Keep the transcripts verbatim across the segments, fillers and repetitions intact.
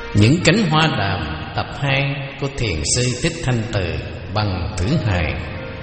Những cánh hoa đàm tập hai của Thiền sư Thích Thanh Từ bằng thứ hai.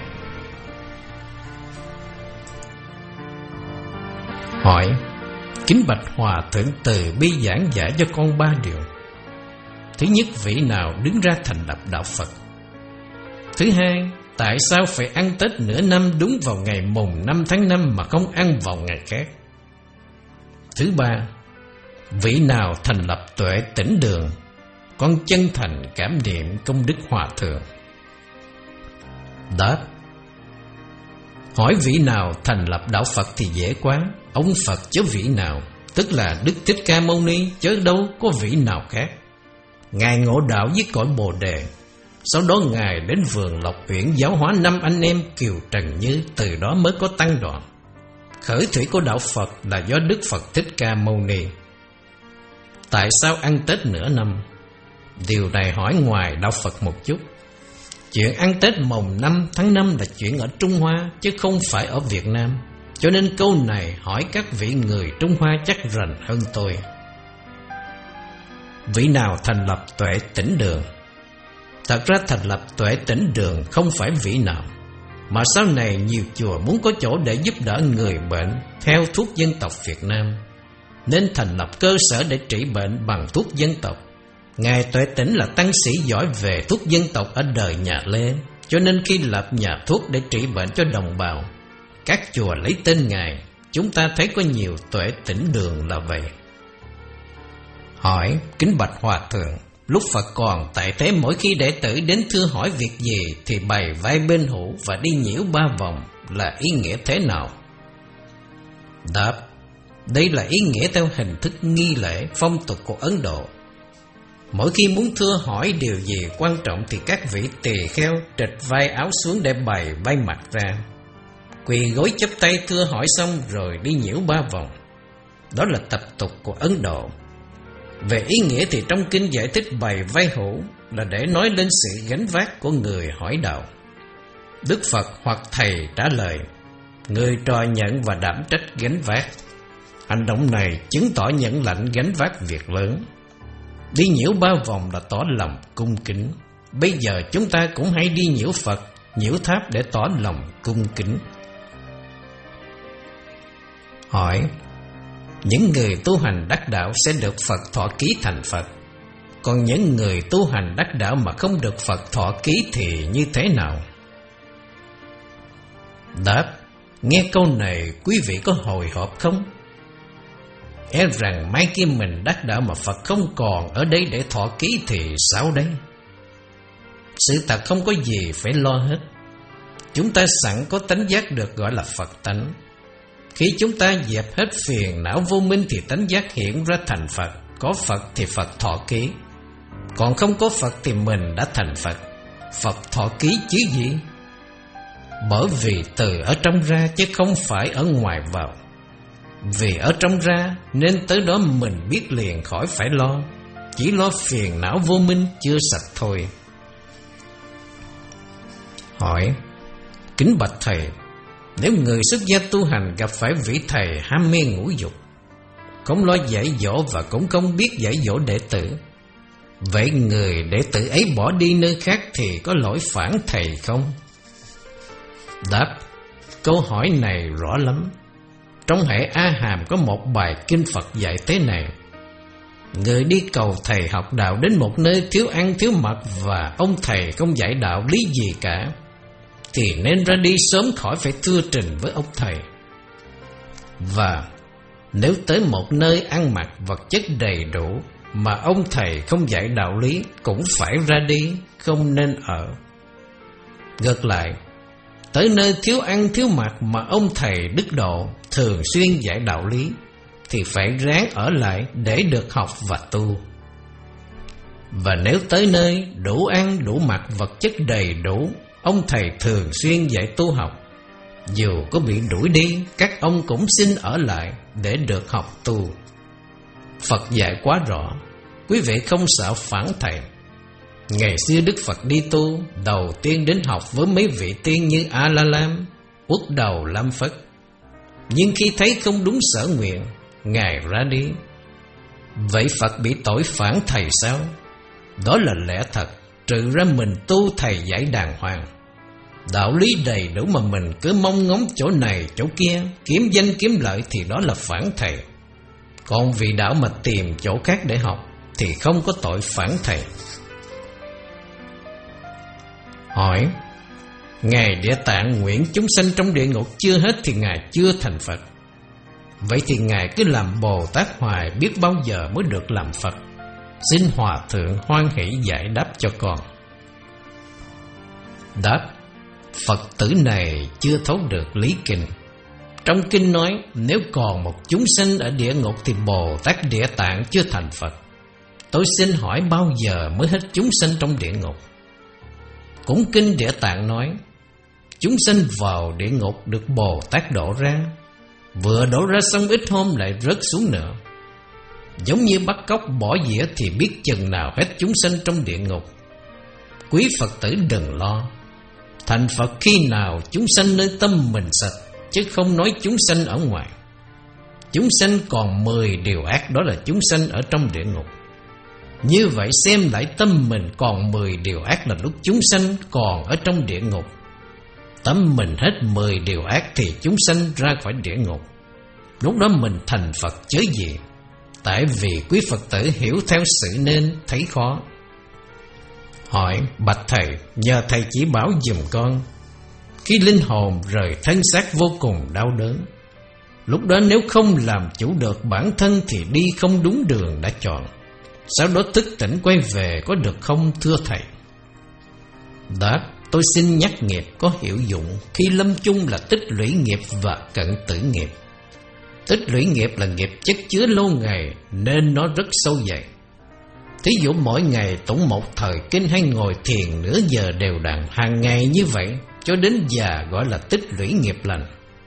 Hỏi: kính bạch Hòa Thượng Từ bi giảng giải cho con ba điều. Thứ nhất, vị nào đứng ra thành lập đạo Phật? Thứ hai, tại sao phải ăn Tết nửa năm đúng vào ngày mùng năm tháng năm mà không ăn vào ngày khác? Thứ ba, vị nào thành lập Tuệ Tĩnh Đường? Con chân thành cảm niệm công đức Hòa Thượng. Đáp: hỏi vị nào thành lập đạo Phật thì dễ quá. Ông Phật chớ vị nào, tức là Đức Thích Ca Mâu Ni, chớ đâu có vị nào khác. Ngài ngộ đạo với cõi Bồ Đề, sau đó Ngài đến vườn Lộc Uyển giáo hóa năm anh em Kiều Trần Như, từ đó mới có tăng đoàn. Khởi thủy của đạo Phật là do Đức Phật Thích Ca Mâu Ni. Tại sao ăn Tết nửa năm? Điều này hỏi ngoài đạo Phật một chút. Chuyện ăn Tết mồng năm tháng năm là chuyện ở Trung Hoa, chứ không phải ở Việt Nam. Cho nên câu này hỏi các vị người Trung Hoa chắc rành hơn tôi. Vị nào thành lập Tuệ Tĩnh Đường? Thật ra thành lập Tuệ Tĩnh Đường không phải vị nào, mà sau này nhiều chùa muốn có chỗ để giúp đỡ người bệnh theo thuốc dân tộc Việt Nam, nên thành lập cơ sở để trị bệnh bằng thuốc dân tộc. Ngài Tuệ Tĩnh là tăng sĩ giỏi về thuốc dân tộc ở đời nhà Lê, cho nên khi lập nhà thuốc để trị bệnh cho đồng bào, các chùa lấy tên Ngài. Chúng ta thấy có nhiều Tuệ Tĩnh Đường là vậy. Hỏi: kính bạch Hòa Thượng, lúc Phật còn tại thế, mỗi khi đệ tử đến thưa hỏi việc gì thì bày vai bên hữu và đi nhiễu ba vòng, là ý nghĩa thế nào? Đáp: đây là ý nghĩa theo hình thức nghi lễ phong tục của Ấn Độ. Mỗi khi muốn thưa hỏi điều gì quan trọng thì các vị tỳ kheo trịch vai áo xuống để bày vai mặt ra, quỳ gối chắp tay thưa hỏi xong rồi đi nhiễu ba vòng. Đó là tập tục của Ấn Độ. Về ý nghĩa thì trong kinh giải thích bày vai hữu là để nói lên sự gánh vác của người hỏi đạo. Đức Phật hoặc Thầy trả lời, người trò nhận và đảm trách gánh vác. Hành động này chứng tỏ nhận lãnh gánh vác việc lớn. Đi nhiễu ba vòng là tỏ lòng cung kính. Bây giờ chúng ta cũng hãy đi nhiễu Phật, nhiễu tháp để tỏ lòng cung kính. Hỏi: những người tu hành đắc đạo sẽ được Phật thọ ký thành Phật, còn những người tu hành đắc đạo mà không được Phật thọ ký thì như thế nào? Đáp: nghe câu này quý vị có hồi hộp không? E rằng mai kia mình đắc đạo mà Phật không còn ở đây để thọ ký thì sao đây? Sự thật không có gì phải lo hết. Chúng ta sẵn có tánh giác được gọi là Phật tánh. Khi chúng ta dẹp hết phiền não vô minh thì tánh giác hiện ra thành Phật. Có Phật thì Phật thọ ký, còn không có Phật thì mình đã thành Phật. Phật thọ ký chứ gì? Bởi vì từ ở trong ra chứ không phải ở ngoài vào. Vì ở trong ra nên tới đó mình biết liền khỏi phải lo, chỉ lo phiền não vô minh chưa sạch thôi. Hỏi: kính bạch Thầy, nếu người xuất gia tu hành gặp phải vị thầy ham mê ngũ dục, không lo dạy dỗ và cũng không biết dạy dỗ đệ tử, vậy người đệ tử ấy bỏ đi nơi khác thì có lỗi phản thầy không? Đáp: câu hỏi này rõ lắm. Trong hệ A Hàm có một bài kinh Phật dạy thế này: người đi cầu thầy học đạo đến một nơi thiếu ăn thiếu mặc và ông thầy không dạy đạo lý gì cả, thì nên ra đi sớm khỏi phải thưa trình với ông thầy. Và nếu tới một nơi ăn mặc vật chất đầy đủ mà ông thầy không dạy đạo lý, cũng phải ra đi, không nên ở. Ngược lại, tới nơi thiếu ăn thiếu mặc mà ông thầy đức độ thường xuyên dạy đạo lý, thì phải ráng ở lại để được học và tu. Và nếu tới nơi đủ ăn đủ mặc vật chất đầy đủ, ông thầy thường xuyên dạy tu học, dù có bị đuổi đi, các ông cũng xin ở lại để được học tu. Phật dạy quá rõ, quý vị không sợ phản thầy. Ngày xưa Đức Phật đi tu, đầu tiên đến học với mấy vị tiên như A La Lam, Uất Đầu Lam Phất. Nhưng khi thấy không đúng sở nguyện, Ngài ra đi. Vậy Phật bị tội phản thầy sao? Đó là lẽ thật, trừ ra mình tu thầy giải đàng hoàng. Đạo lý đầy đủ mà mình cứ mong ngóng chỗ này chỗ kia, kiếm danh kiếm lợi thì đó là phản thầy. Còn vì đạo mà tìm chỗ khác để học thì không có tội phản thầy. Hỏi: Ngài Địa Tạng nguyện chúng sanh trong địa ngục chưa hết thì Ngài chưa thành Phật. Vậy thì Ngài cứ làm Bồ Tát hoài, biết bao giờ mới được làm Phật? Xin Hòa Thượng hoan hỷ giải đáp cho con. Đáp: Phật tử này chưa thấu được lý kinh. Trong kinh nói nếu còn một chúng sanh ở địa ngục thì Bồ Tát Địa Tạng chưa thành Phật. Tôi xin hỏi bao giờ mới hết chúng sanh trong địa ngục? Cũng kinh Địa Tạng nói chúng sanh vào địa ngục được Bồ Tát đổ ra, vừa đổ ra xong ít hôm lại rớt xuống nữa. Giống như bắt cóc bỏ dĩa thì biết chừng nào hết chúng sanh trong địa ngục. Quý Phật tử đừng lo, thành Phật khi nào chúng sanh nơi tâm mình sạch, chứ không nói chúng sanh ở ngoài. Chúng sanh còn mười điều ác, đó là chúng sanh ở trong địa ngục. Như vậy xem lại tâm mình còn mười điều ác là lúc chúng sanh còn ở trong địa ngục. Tâm mình hết mười điều ác thì chúng sanh ra khỏi địa ngục. Lúc đó mình thành Phật chớ gì. Tại vì quý Phật tử hiểu theo sự nên thấy khó. Hỏi: Bạch Thầy, nhờ Thầy chỉ bảo giùm con. Khi linh hồn rời thân xác vô cùng đau đớn, lúc đó nếu không làm chủ được bản thân thì đi không đúng đường đã chọn. Sau đó thức tỉnh quay về có được không thưa Thầy? Đáp: Tôi xin nhắc nghiệp có hiệu dụng khi lâm chung là tích lũy nghiệp và cận tử nghiệp. Tích lũy nghiệp là nghiệp chất chứa lâu ngày nên nó rất sâu dày. Thí dụ mỗi ngày tụng một thời kinh hay ngồi thiền nửa giờ đều đặn hàng ngày như vậy cho đến già gọi là tích lũy nghiệp lành.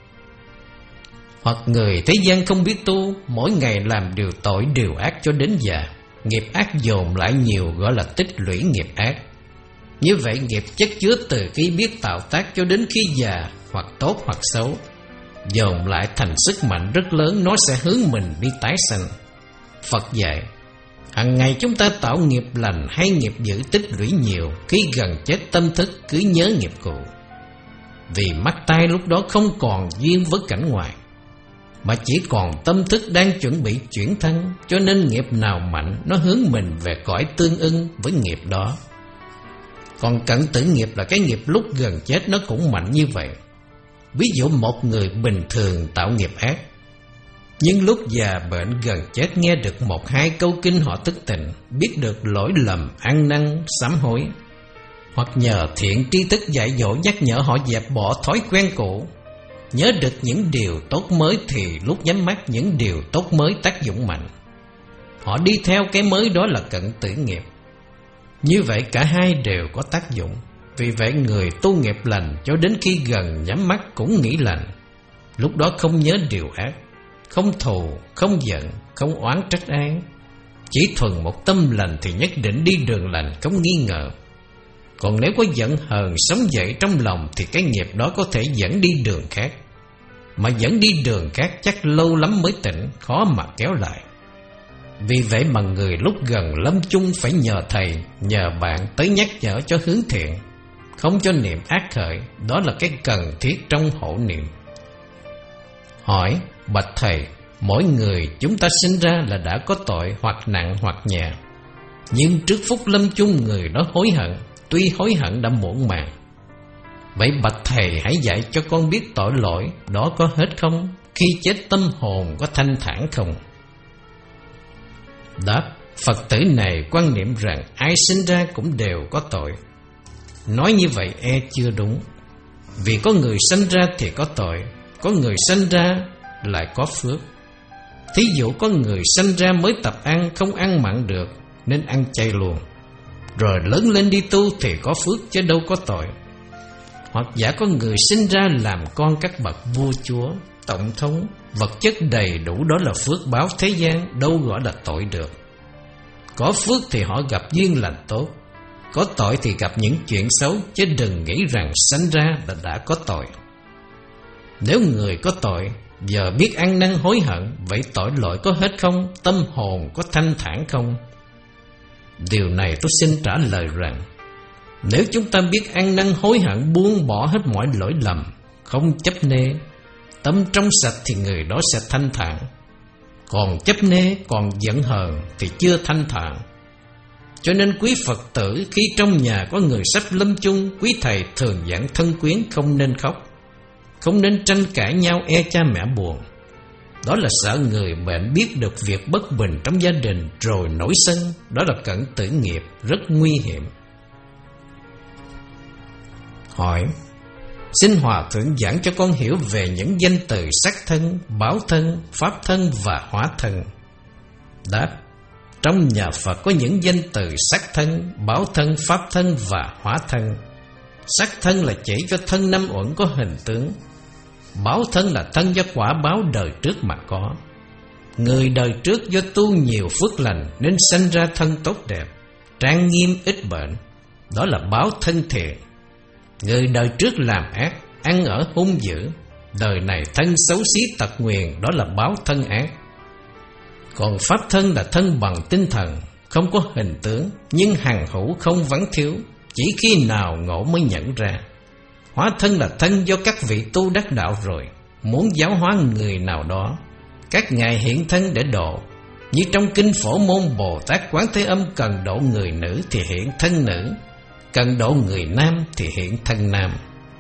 Hoặc người thế gian không biết tu, mỗi ngày làm điều tội điều ác cho đến già, nghiệp ác dồn lại nhiều gọi là tích lũy nghiệp ác. Như vậy nghiệp chất chứa từ khi biết tạo tác cho đến khi già, hoặc tốt hoặc xấu, dồn lại thành sức mạnh rất lớn, nó sẽ hướng mình đi tái sanh. Phật dạy hằng ngày chúng ta tạo nghiệp lành hay nghiệp dữ tích lũy nhiều, khi gần chết tâm thức cứ nhớ nghiệp cũ. Vì mắt tai lúc đó không còn duyên với cảnh ngoài, mà chỉ còn tâm thức đang chuẩn bị chuyển thân, cho nên nghiệp nào mạnh nó hướng mình về cõi tương ưng với nghiệp đó. Còn cận tử nghiệp là cái nghiệp lúc gần chết nó cũng mạnh như vậy. Ví dụ một người bình thường tạo nghiệp ác, nhưng lúc già bệnh gần chết nghe được một hai câu kinh họ thức tỉnh, biết được lỗi lầm, ăn năn, sám hối. Hoặc nhờ thiện tri thức dạy dỗ nhắc nhở họ dẹp bỏ thói quen cũ, nhớ được những điều tốt mới thì lúc nhắm mắt những điều tốt mới tác dụng mạnh. Họ đi theo cái mới đó là cận tử nghiệp. Như vậy cả hai đều có tác dụng. Vì vậy người tu nghiệp lành cho đến khi gần nhắm mắt cũng nghĩ lành. Lúc đó không nhớ điều ác, không thù, không giận, không oán trách ai. Chỉ thuần một tâm lành thì nhất định đi đường lành không nghi ngờ. Còn nếu có giận hờn sống dậy trong lòng thì cái nghiệp đó có thể dẫn đi đường khác. Mà dẫn đi đường khác chắc lâu lắm mới tỉnh, khó mà kéo lại. Vì vậy mà người lúc gần lâm chung phải nhờ thầy, nhờ bạn tới nhắc nhở cho hướng thiện, không cho niệm ác khởi. Đó là cái cần thiết trong hộ niệm. Hỏi: Bạch Thầy, mỗi người chúng ta sinh ra là đã có tội hoặc nặng hoặc nhẹ, nhưng trước phút lâm chung người đó hối hận, tuy hối hận đã muộn màng. Vậy bạch Thầy hãy dạy cho con biết tội lỗi đó có hết không? Khi chết tâm hồn có thanh thản không? Đáp: Phật tử này quan niệm rằng ai sinh ra cũng đều có tội. Nói như vậy e chưa đúng. Vì có người sinh ra thì có tội, có người sinh ra lại có phước. Thí dụ có người sinh ra mới tập ăn, không ăn mặn được nên ăn chay luôn, rồi lớn lên đi tu thì có phước chứ đâu có tội. Hoặc giả có người sinh ra làm con các bậc vua chúa, tổng thống, vật chất đầy đủ, đó là phước báo thế gian, đâu gọi là tội được. Có phước thì họ gặp duyên lành tốt, có tội thì gặp những chuyện xấu, chứ đừng nghĩ rằng sanh ra là đã có tội. Nếu người có tội Giờ biết ăn năn hối hận, vậy tội lỗi có hết không? Tâm hồn có thanh thản không? Điều này tôi xin trả lời rằng, nếu chúng ta biết ăn năn hối hận, buông bỏ hết mọi lỗi lầm, không chấp nê, tâm trong sạch thì người đó sẽ thanh thản. Còn chấp nê, còn giận hờn thì chưa thanh thản. Cho nên quý Phật tử, khi trong nhà có người sắp lâm chung, quý thầy thường dặn thân quyến không nên khóc, không nên tranh cãi nhau e cha mẹ buồn. Đó là sợ người bệnh biết được việc bất bình trong gia đình rồi nổi sân. Đó là cận tử nghiệp, rất nguy hiểm. Hỏi: xin Hòa Thượng giảng cho con hiểu về những danh từ sắc thân, báo thân, pháp thân và hóa thân. Đáp: trong nhà Phật có những danh từ sắc thân, báo thân, pháp thân và hóa thân. Sắc thân là chỉ cho thân năm uẩn có hình tướng. Báo thân là thân do quả báo đời trước mà có. Người đời trước do tu nhiều phước lành nên sanh ra thân tốt đẹp, trang nghiêm, ít bệnh. Đó là báo thân thiện. Người đời trước làm ác, ăn ở hung dữ, đời này thân xấu xí tật nguyền. Đó là báo thân ác. Còn pháp thân là thân bằng tinh thần, không có hình tướng, nhưng hằng hữu không vắng thiếu, chỉ khi nào ngộ mới nhận ra. Hóa thân là thân do các vị tu đắc đạo rồi, muốn giáo hóa người nào đó, các ngài hiện thân để độ. Như trong kinh Phổ Môn, Bồ Tát Quán Thế Âm cần độ người nữ thì hiện thân nữ, cần độ người nam thì hiện thân nam.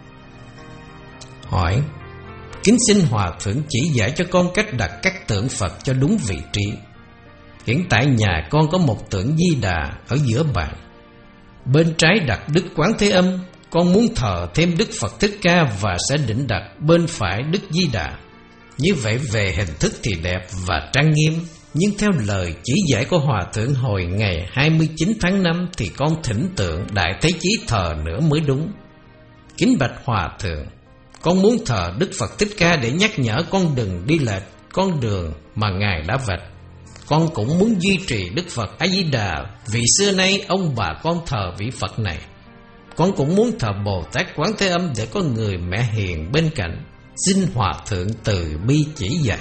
Hỏi: kính xin Hòa Thượng chỉ dạy cho con cách đặt các tượng Phật cho đúng vị trí. Hiện tại nhà con có một tượng Di Đà ở giữa bàn. Bên trái đặt Đức Quán Thế Âm. Con muốn thờ thêm Đức Phật Thích Ca và sẽ định đặt bên phải Đức Di Đà. Như vậy về hình thức thì đẹp và trang nghiêm, nhưng theo lời chỉ dạy của Hòa Thượng hồi ngày hai mươi chín tháng năm thì con thỉnh tượng Đại Thế Chí thờ nữa mới đúng. Kính bạch Hòa Thượng, con muốn thờ Đức Phật Thích Ca để nhắc nhở con đừng đi lệch con đường mà Ngài đã vạch. Con cũng muốn duy trì Đức Phật A Di Đà vì xưa nay ông bà con thờ vị Phật này. Con cũng muốn thờ Bồ Tát Quán Thế Âm để có người mẹ hiền bên cạnh. Xin Hòa Thượng từ bi chỉ dạy.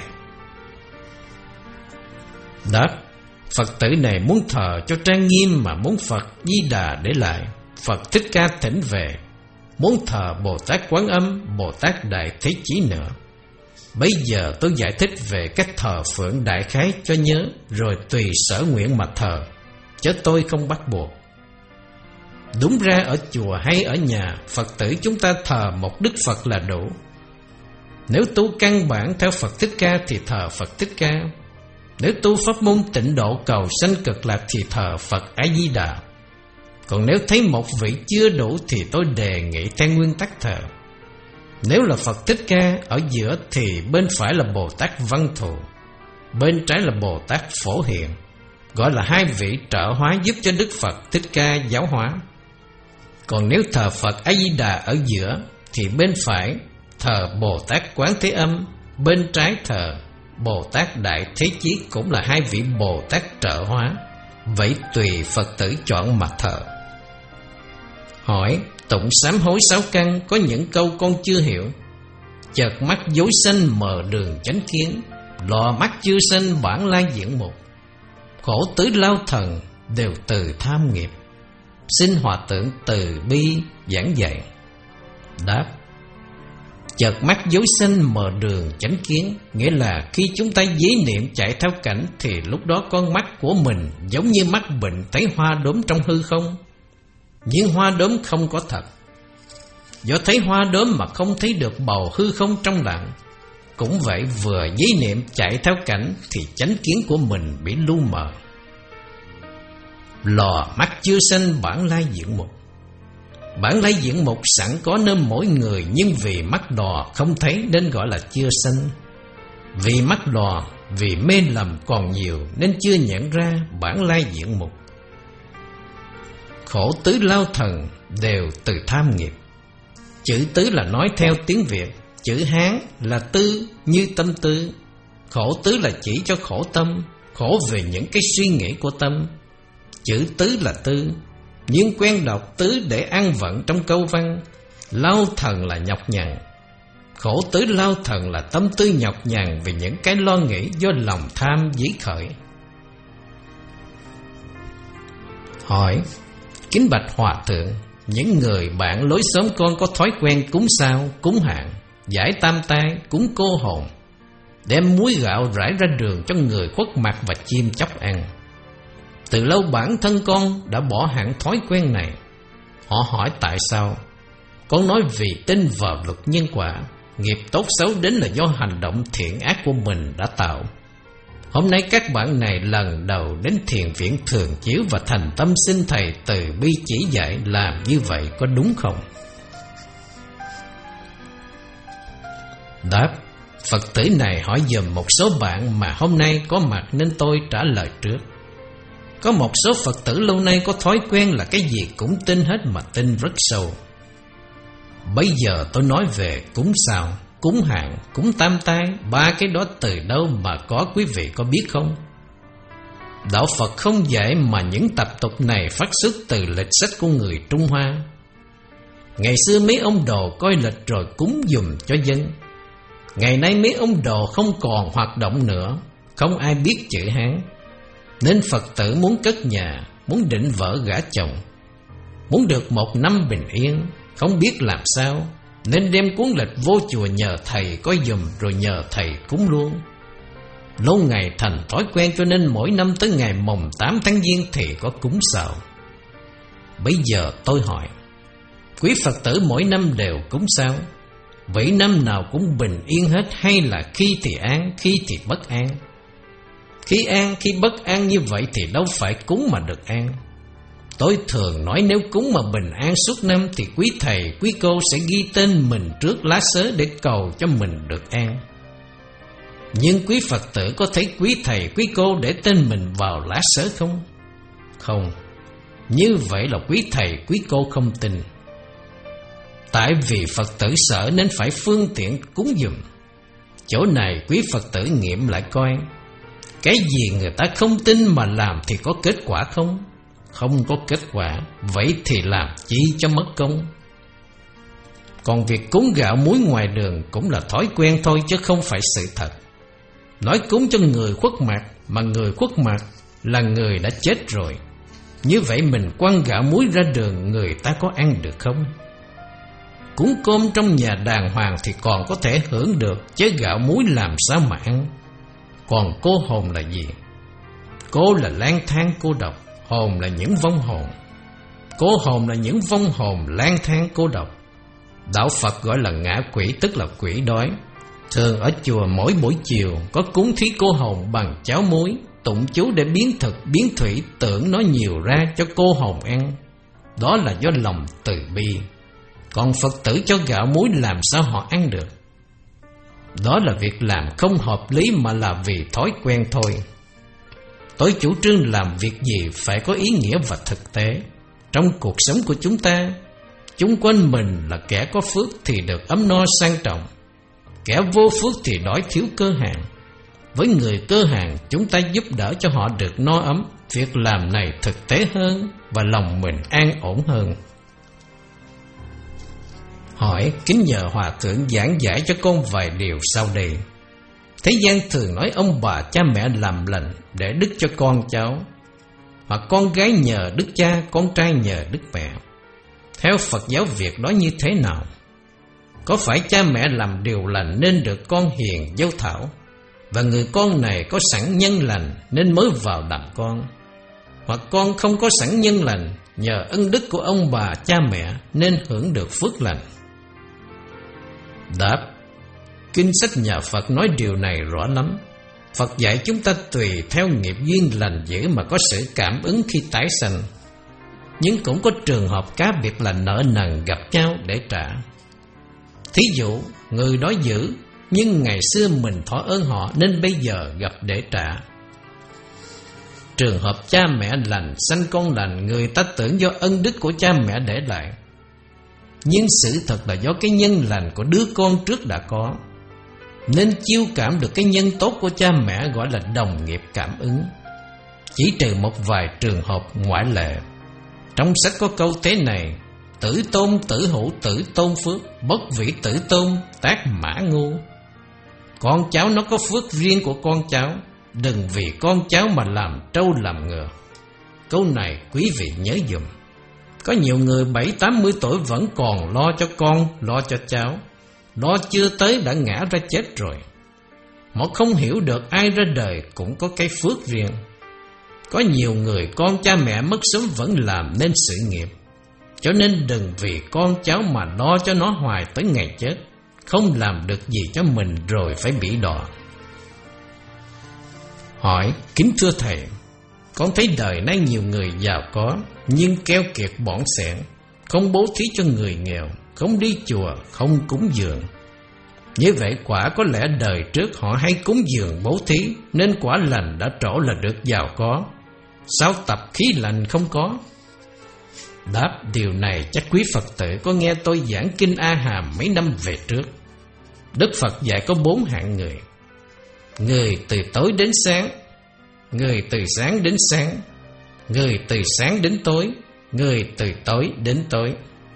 Đáp: Phật tử này muốn thờ cho trang nghiêm mà muốn Phật Di Đà để lại. Phật Thích Ca thỉnh về. Muốn thờ Bồ Tát Quán Âm, Bồ Tát Đại Thế Chí nữa. Bây giờ tôi giải thích về cách thờ phượng đại khái cho nhớ, rồi tùy sở nguyện mà thờ, chứ tôi không bắt buộc. Đúng ra ở chùa hay ở nhà, Phật tử chúng ta thờ một Đức Phật là đủ. Nếu tu căn bản theo Phật Thích Ca thì thờ Phật Thích Ca. Nếu tu pháp môn tịnh độ cầu sanh cực lạc thì thờ Phật A Di Đà. Còn nếu thấy một vị chưa đủ thì tôi đề nghị theo nguyên tắc thờ. Nếu là Phật Thích Ca ở giữa thì bên phải là Bồ Tát Văn Thù, bên trái là Bồ Tát Phổ Hiền, gọi là hai vị trợ hóa giúp cho Đức Phật Thích Ca giáo hóa. Còn nếu thờ Phật A Di Đà ở giữa thì bên phải thờ Bồ Tát Quán Thế Âm, bên trái thờ Bồ Tát Đại Thế Chí, cũng là hai vị Bồ Tát trợ hóa. Vậy tùy Phật tử chọn mà thờ. Hỏi: tụng sám hối sáu căn có những câu con chưa hiểu. Chợt mắt dối sanh mờ đường chánh kiến, lò mắt chưa sanh bản lai diện mục, khổ tứ lao thần đều từ tham nghiệp. Xin Hòa Thượng từ bi giảng dạy. Đáp: chợt mắt dối sanh mờ đường chánh kiến, nghĩa là khi chúng ta dí niệm chạy theo cảnh thì lúc đó con mắt của mình giống như mắt bệnh thấy hoa đốm trong hư không. Nhưng hoa đốm không có thật. Do thấy hoa đốm mà không thấy được bầu hư không trong lặng. Cũng vậy, vừa dí niệm chạy theo cảnh thì chánh kiến của mình bị lu mờ. Lò mắt chưa sanh bản lai diện mục. Bản lai diện mục sẵn có nơi mỗi người, nhưng vì mắt lò không thấy nên gọi là chưa sanh. Vì mắt lò, vì mê lầm còn nhiều nên chưa nhận ra bản lai diện mục. Khổ tứ lao thần đều từ tham nghiệp. Chữ tứ là nói theo tiếng Việt, chữ Hán là tư như tâm tư. Khổ tứ là chỉ cho khổ tâm, khổ về những cái suy nghĩ của tâm. Chữ tứ là tư, nhưng quen đọc tứ để ăn vận trong câu văn. Lao thần là nhọc nhằn. Khổ tứ lao thần là tâm tư nhọc nhằn vì những cái lo nghĩ do lòng tham dấy khởi. Hỏi: kính bạch hòa thượng, những người bạn lối xóm con có thói quen cúng sao, cúng hạn, giải tam tai, cúng cô hồn, đem muối gạo rải ra đường cho người khuất mặt và chim chóc ăn. Từ lâu bản thân con đã bỏ hẳn thói quen này. Họ hỏi tại sao? Con nói vì tin vào luật nhân quả, nghiệp tốt xấu đến là do hành động thiện ác của mình đã tạo. Hôm nay các bạn này lần đầu đến thiền viện Thường Chiếu và thành tâm xin thầy từ bi chỉ dạy, làm như vậy có đúng không? Đáp: Phật tử này hỏi dùm một số bạn mà hôm nay có mặt nên tôi trả lời trước. Có một số Phật tử lâu nay có thói quen là cái gì cũng tin hết mà tin rất sâu. Bây giờ tôi nói về cúng sao, cúng hạn, cúng tam tai, ba cái đó từ đâu mà có, quý vị có biết không? Đạo Phật không dạy mà những tập tục này phát xuất từ lịch sách của người Trung Hoa. Ngày xưa mấy ông đồ coi lịch rồi cúng dùm cho dân. Ngày nay mấy ông đồ không còn hoạt động nữa, không ai biết chữ Hán, nên Phật tử muốn cất nhà, muốn định vợ gả chồng, muốn được một năm bình yên, không biết làm sao, nên đem cuốn lịch vô chùa nhờ thầy coi dùm rồi nhờ thầy cúng luôn. Lâu ngày thành thói quen cho nên mỗi năm tới ngày mồng tám tháng Giêng thì có cúng sao. Bây giờ tôi hỏi, quý Phật tử mỗi năm đều cúng sao? Vậy năm nào cũng bình yên hết hay là khi thì an, khi thì bất an? Khi an, khi bất an như vậy thì đâu phải cúng mà được an. Tôi thường nói nếu cúng mà bình an suốt năm thì quý thầy, quý cô sẽ ghi tên mình trước lá sớ để cầu cho mình được an. Nhưng quý Phật tử có thấy quý thầy, quý cô để tên mình vào lá sớ không? Không. Như vậy là quý thầy, quý cô không tin. Tại vì Phật tử sợ nên phải phương tiện cúng dùm. Chỗ này quý Phật tử nghiệm lại coi, cái gì người ta không tin mà làm thì có kết quả không? Không có kết quả, vậy thì làm chi cho mất công. Còn việc cúng gạo muối ngoài đường cũng là thói quen thôi chứ không phải sự thật. Nói cúng cho người khuất mặt, mà người khuất mặt là người đã chết rồi. Như vậy mình quăng gạo muối ra đường, người ta có ăn được không? Cúng cơm trong nhà đàng hoàng thì còn có thể hưởng được, chứ gạo muối làm sao mà ăn? Còn cô hồn là gì? Cô là lang thang cô độc, hồn là những vong hồn. Cô hồn là những vong hồn lang thang cô độc. Đạo Phật gọi là ngã quỷ, tức là quỷ đói. Thường ở chùa mỗi buổi chiều có cúng thí cô hồn bằng cháo muối, tụng chú để biến thực biến thủy, tưởng nó nhiều ra cho cô hồn ăn. Đó là do lòng từ bi. Còn Phật tử cho gạo muối làm sao họ ăn được? Đó là việc làm không hợp lý mà là vì thói quen thôi. Tôi chủ trương làm việc gì phải có ý nghĩa và thực tế. Trong cuộc sống của chúng ta, chung quanh mình là kẻ có phước thì được ấm no sang trọng, kẻ vô phước thì đói thiếu cơ hàng. Với người cơ hàng, chúng ta giúp đỡ cho họ được no ấm. Việc làm này thực tế hơn và lòng mình an ổn hơn. Hỏi: kính nhờ hòa thượng giảng giải cho con vài điều sau đây. Thế gian thường nói ông bà cha mẹ làm lành để đức cho con cháu, hoặc con gái nhờ đức cha, con trai nhờ đức mẹ. Theo Phật giáo việc đó như thế nào? Có phải cha mẹ làm điều lành nên được con hiền dâu thảo, và người con này có sẵn nhân lành nên mới vào làm con, hoặc con không có sẵn nhân lành, nhờ ân đức của ông bà cha mẹ nên hưởng được phước lành? Đáp: kinh sách nhà Phật nói điều này rõ lắm. Phật dạy chúng ta tùy theo nghiệp duyên lành dữ mà có sự cảm ứng khi tái sanh. Nhưng cũng có trường hợp cá biệt là nợ nần gặp nhau để trả. Thí dụ, người đó dữ, nhưng ngày xưa mình thọ ơn họ nên bây giờ gặp để trả. Trường hợp cha mẹ lành, sanh con lành, người ta tưởng do ân đức của cha mẹ để lại. Nhưng sự thật là do cái nhân lành của đứa con trước đã có, nên chiêu cảm được cái nhân tốt của cha mẹ gọi là đồng nghiệp cảm ứng. Chỉ trừ một vài trường hợp ngoại lệ. Trong sách có câu thế này: Tử tôn tử hữu tử tôn phước, bất vị tử tôn tác mã ngu. Con cháu nó có phước riêng của con cháu, đừng vì con cháu mà làm trâu làm ngựa. Câu này quý vị nhớ dùm. Có nhiều người bảy tám mươi tuổi vẫn còn lo cho con, lo cho cháu, lo chưa tới đã ngã ra chết rồi. Họ không hiểu được ai ra đời cũng có cái phước riêng. Có nhiều người con cha mẹ mất sớm vẫn làm nên sự nghiệp. Cho nên đừng vì con cháu mà lo cho nó hoài tới ngày chết, không làm được gì cho mình rồi phải bị đọa. Hỏi: kính thưa thầy, con thấy đời nay nhiều người giàu có nhưng keo kiệt bỏn sẻn, không bố thí cho người nghèo, không đi chùa, không cúng dường. Như vậy quả có lẽ đời trước họ hay cúng dường bố thí nên quả lành đã trổ là được giàu có. Sao tập khí lành không có? Đáp: điều này chắc quý Phật tử có nghe tôi giảng kinh A Hàm mấy năm về trước. Đức Phật dạy có bốn hạng người: người từ tối đến sáng, người từ sáng đến sáng, người từ sáng đến tối, người từ tối đến tối.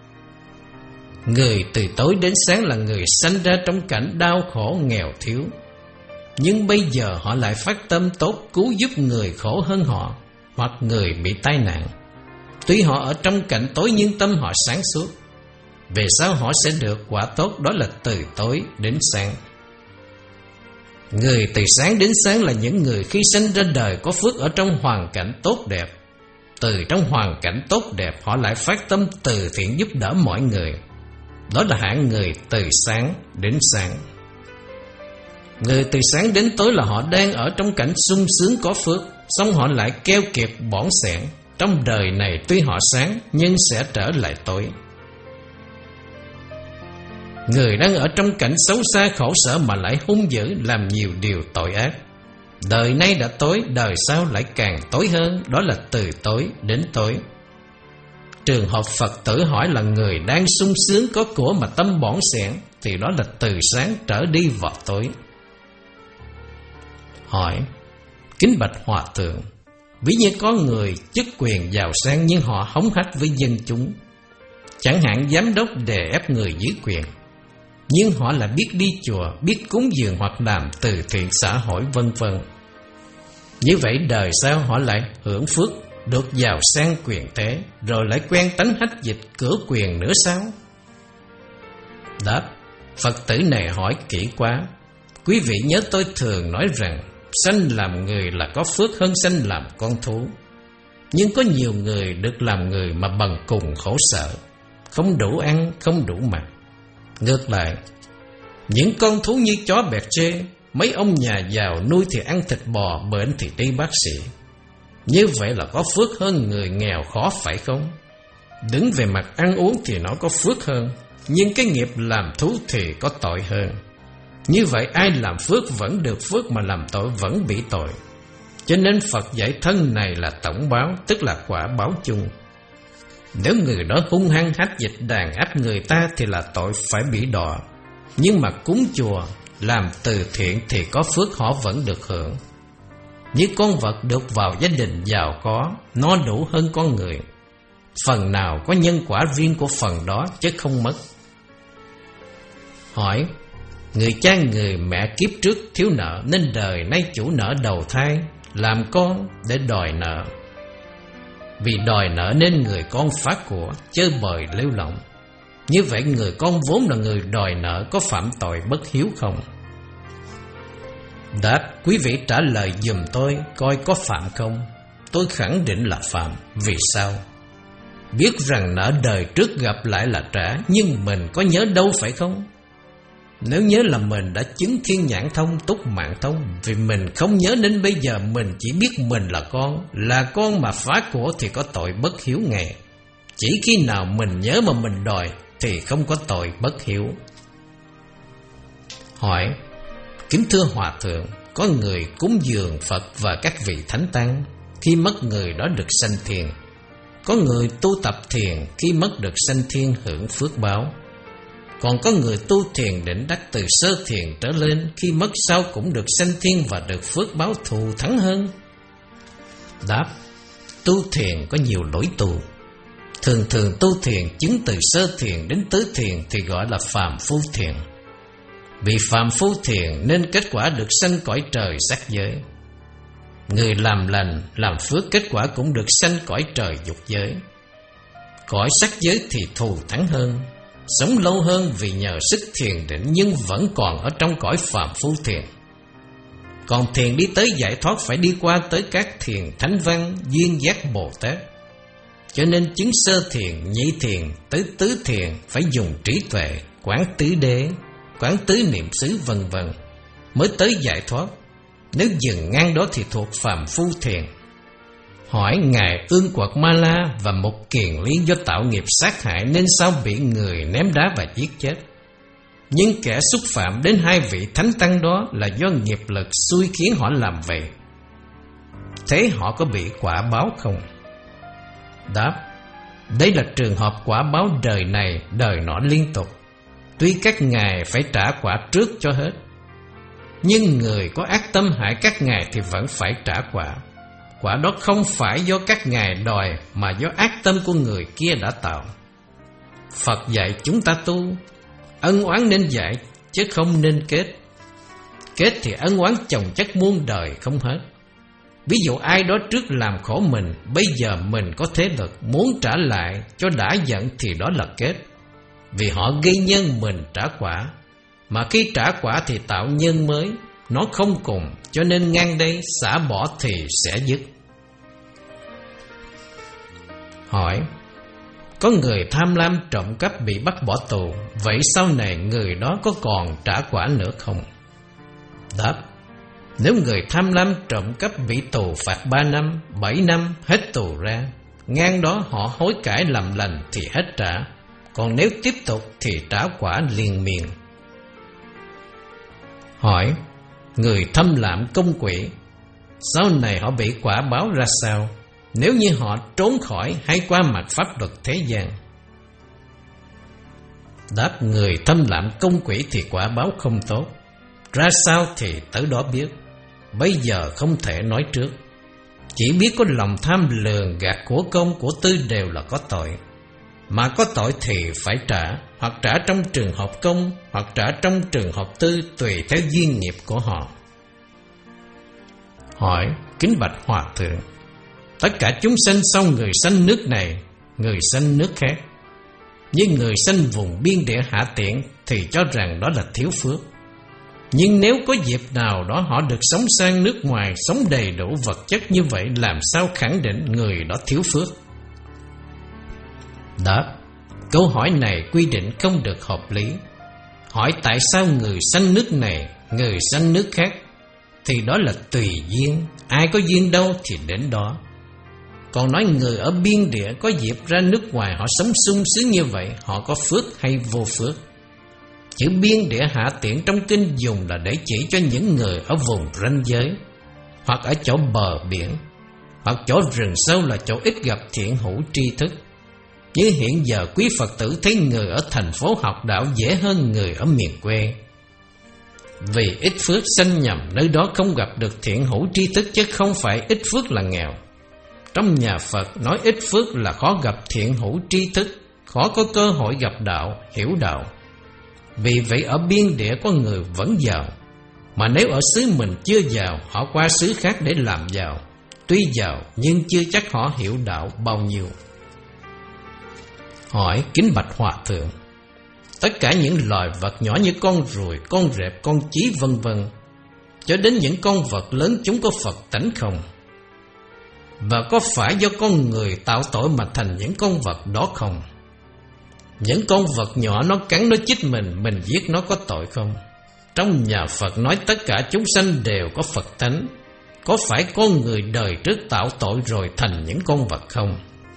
Người từ tối đến sáng là người sanh ra trong cảnh đau khổ nghèo thiếu, nhưng bây giờ họ lại phát tâm tốt cứu giúp người khổ hơn họ, hoặc người bị tai nạn. Tuy họ ở trong cảnh tối nhưng tâm họ sáng suốt. Về sau họ sẽ được quả tốt, đó là từ tối đến sáng. Người từ sáng đến sáng là những người khi sinh ra đời có phước ở trong hoàn cảnh tốt đẹp. Từ trong hoàn cảnh tốt đẹp họ lại phát tâm từ thiện giúp đỡ mọi người. Đó là hạng người từ sáng đến sáng. Người từ sáng đến tối là họ đang ở trong cảnh sung sướng có phước, xong họ lại keo kiệt bỏn sẻn. Trong đời này tuy họ sáng nhưng sẽ trở lại tối. Người đang ở trong cảnh xấu xa khổ sở mà lại hung dữ, làm nhiều điều tội ác. Đời nay đã tối, đời sau lại càng tối hơn, đó là từ tối đến tối. Trường hợp Phật tử hỏi là người đang sung sướng có của mà tâm bỏn sẻn, thì đó là từ sáng trở đi vào tối. Hỏi: kính bạch Hòa Thượng, ví như có người chức quyền giàu sang nhưng họ hống hách với dân chúng. Chẳng hạn giám đốc đè ép người dưới quyền, nhưng họ là biết đi chùa, biết cúng dường hoặc làm từ thiện xã hội vân vân. Như vậy đời sau họ lại hưởng phước, được giàu sang quyền thế, rồi lại quen tánh hách dịch cửa quyền nữa sao? Đáp: Phật tử này hỏi kỹ quá. Quý vị nhớ tôi thường nói rằng sanh làm người là có phước hơn sanh làm con thú. Nhưng có nhiều người được làm người mà bằng cùng khổ sở, không đủ ăn, không đủ mặc. Ngược lại, những con thú như chó bẹt trê, mấy ông nhà giàu nuôi thì ăn thịt bò, bệnh thì đi bác sĩ. Như vậy là có phước hơn người nghèo khó phải không? Đứng về mặt ăn uống thì nó có phước hơn, nhưng cái nghiệp làm thú thì có tội hơn. Như vậy ai làm phước vẫn được phước, mà làm tội vẫn bị tội. Cho nên Phật dạy thân này là tổng báo, tức là quả báo chung. Nếu người đó hung hăng hách dịch đàn áp người ta thì là tội phải bị đọa. Nhưng mà cúng chùa, làm từ thiện thì có phước họ vẫn được hưởng. Như con vật được vào gia đình giàu có, no đủ hơn con người. Phần nào có nhân quả riêng của phần đó chứ không mất. Hỏi: người cha người mẹ kiếp trước thiếu nợ nên đời nay chủ nợ đầu thai làm con để đòi nợ. Vì đòi nợ nên người con phá của, chơi bời lêu lỏng. Như vậy người con vốn là người đòi nợ có phạm tội bất hiếu không? Đáp: quý vị trả lời dùm tôi coi có phạm không? Tôi khẳng định là phạm. Vì sao? Biết rằng nợ đời trước gặp lại là trả, nhưng mình có nhớ đâu phải không? Nếu nhớ là mình đã chứng thiên nhãn thông, túc mạng thông. Vì mình không nhớ nên bây giờ mình chỉ biết mình là con. Là con mà phá của thì có tội bất hiếu nghề. Chỉ khi nào mình nhớ mà mình đòi thì không có tội bất hiếu. Hỏi: kính thưa Hòa Thượng, có người cúng dường Phật và các vị thánh tăng, khi mất người đó được sanh thiên. Có người tu tập thiền, khi mất được sanh thiên hưởng phước báo. Còn có người tu thiền định đắc từ sơ thiền trở lên, khi mất sau cũng được sanh thiên và được phước báo thù thắng hơn. Đáp: tu thiền có nhiều lối tu. Thường thường tu thiền chứng từ sơ thiền đến tứ thiền thì gọi là phàm phu thiền. Vì phàm phu thiền nên kết quả được sanh cõi trời sắc giới. Người làm lành, làm phước kết quả cũng được sanh cõi trời dục giới. Cõi sắc giới thì thù thắng hơn, sống lâu hơn vì nhờ sức thiền định nhưng vẫn còn ở trong cõi phàm phu thiền. Còn thiền đi tới giải thoát phải đi qua tới các thiền thánh văn, duyên giác Bồ Tát. Cho nên chứng sơ thiền, nhị thiền, tới tứ thiền phải dùng trí tuệ, quán tứ đế, quán tứ niệm xứ vân vân mới tới giải thoát. Nếu dừng ngang đó thì thuộc phàm phu thiền. Hỏi ngài Ương Quật Ma La và một kiền liên do tạo nghiệp sát hại nên sao bị người ném đá và giết chết? Nhưng kẻ xúc phạm đến hai vị thánh tăng đó là do nghiệp lực xui khiến họ làm vậy. Thế họ có bị quả báo không? Đáp: đây là trường hợp quả báo đời này đời nọ liên tục. Tuy các ngài phải trả quả trước cho hết, nhưng người có ác tâm hại các ngài thì vẫn phải trả quả. Quả đó không phải do các ngài đòi mà do ác tâm của người kia đã tạo. Phật dạy chúng ta tu, ân oán nên giải chứ không nên kết. Kết thì ân oán chồng chất muôn đời không hết. Ví dụ ai đó trước làm khổ mình, bây giờ mình có thế lực muốn trả lại cho đã giận thì đó là kết. Vì họ gây nhân mình trả quả, mà khi trả quả thì tạo nhân mới. Nó không cùng, cho nên ngang đây xả bỏ thì sẽ dứt. Hỏi: có người tham lam trộm cắp bị bắt bỏ tù, vậy sau này người đó có còn trả quả nữa không? Đáp: nếu người tham lam trộm cắp bị tù phạt ba năm, bảy năm, hết tù ra, ngang đó họ hối cải làm lành thì hết trả. Còn nếu tiếp tục thì trả quả liền miên. Hỏi: người thâm lạm công quỷ, sau này họ bị quả báo ra sao nếu như họ trốn khỏi hay qua mặt pháp luật thế gian? Đáp: người thâm lạm công quỷ thì quả báo không tốt. Ra sao thì tới đó biết, bây giờ không thể nói trước. Chỉ biết có lòng tham lường gạt của công của tư đều là có tội. Mà có tội thì phải trả, hoặc trả trong trường hợp công, hoặc trả trong trường hợp tư, tùy theo duyên nghiệp của họ. Hỏi: kính bạch Hòa Thượng, tất cả chúng sanh sau người sanh nước này, người sanh nước khác, nhưng người sanh vùng biên địa hạ tiện thì cho rằng đó là thiếu phước. Nhưng nếu có dịp nào đó họ được sống sang nước ngoài, sống đầy đủ vật chất như vậy, làm sao khẳng định người đó thiếu phước? Đáp: câu hỏi này quy định không được hợp lý. Hỏi tại sao người sanh nước này, người sanh nước khác, thì đó là tùy duyên, ai có duyên đâu thì đến đó. Còn nói người ở biên địa có dịp ra nước ngoài họ sống sung sướng như vậy, họ có phước hay vô phước? Chữ biên địa hạ tiện trong kinh dùng là để chỉ cho những người ở vùng ranh giới, hoặc ở chỗ bờ biển, hoặc chỗ rừng sâu là chỗ ít gặp thiện hữu tri thức. Như hiện giờ quý Phật tử thấy người ở thành phố học đạo dễ hơn người ở miền quê. Vì ít phước sanh nhầm nơi đó không gặp được thiện hữu tri thức, chứ không phải ít phước là nghèo. Trong nhà Phật nói ít phước là khó gặp thiện hữu tri thức, khó có cơ hội gặp đạo, hiểu đạo. Vì vậy ở biên địa có người vẫn giàu, mà nếu ở xứ mình chưa giàu, họ qua xứ khác để làm giàu. Tuy giàu nhưng chưa chắc họ hiểu đạo bao nhiêu. Hỏi: kính bạch Hòa Thượng, tất cả những loài vật nhỏ như con ruồi, con rệp, con chí vân vân, cho đến những con vật lớn, chúng có Phật tánh không? Và có phải do con người tạo tội mà thành những con vật đó không? Những con vật nhỏ nó cắn nó chích mình, mình giết nó có tội không? Trong nhà Phật nói tất cả chúng sanh đều có Phật tánh, có phải con người đời trước tạo tội rồi thành những con vật không?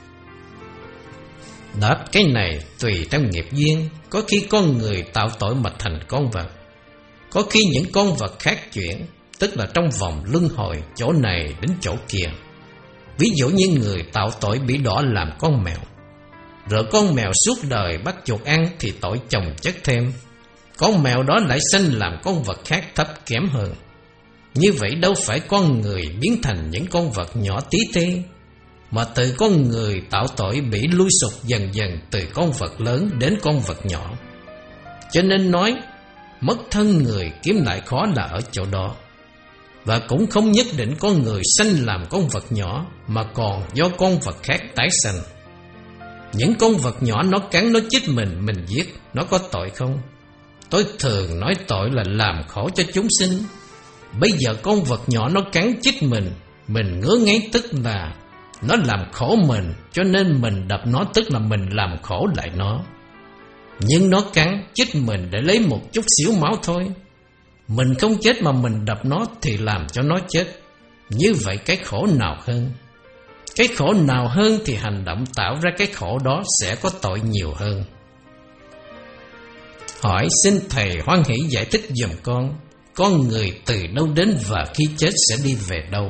Đáp: cái này tùy theo nghiệp duyên, có khi con người tạo tội mà thành con vật, có khi những con vật khác chuyển, tức là trong vòng luân hồi chỗ này đến chỗ kia. Ví dụ như người tạo tội bị đọa làm con mèo, rồi con mèo suốt đời bắt chuột ăn thì tội chồng chất thêm. Con mèo đó lại sanh làm con vật khác thấp kém hơn. Như vậy đâu phải con người biến thành những con vật nhỏ tí tê, mà từ con người tạo tội bị lui sụp dần dần từ con vật lớn đến con vật nhỏ. Cho nên nói mất thân người kiếm lại khó là ở chỗ đó. Và cũng không nhất định con người sanh làm con vật nhỏ, mà còn do con vật khác tái sanh. Những con vật nhỏ nó cắn nó chích mình, mình giết, nó có tội không? Tôi thường nói tội là làm khổ cho chúng sinh. Bây giờ con vật nhỏ nó cắn chích mình, mình ngứa ngáy tức là nó làm khổ mình, cho nên mình đập nó tức là mình làm khổ lại nó. Nhưng nó cắn chích mình để lấy một chút xíu máu thôi. Mình không chết mà mình đập nó thì làm cho nó chết. Như vậy cái khổ nào hơn? Cái khổ nào hơn thì hành động tạo ra cái khổ đó sẽ có tội nhiều hơn. Hỏi xin Thầy hoan hỷ giải thích giùm con, con người từ đâu đến và khi chết sẽ đi về đâu?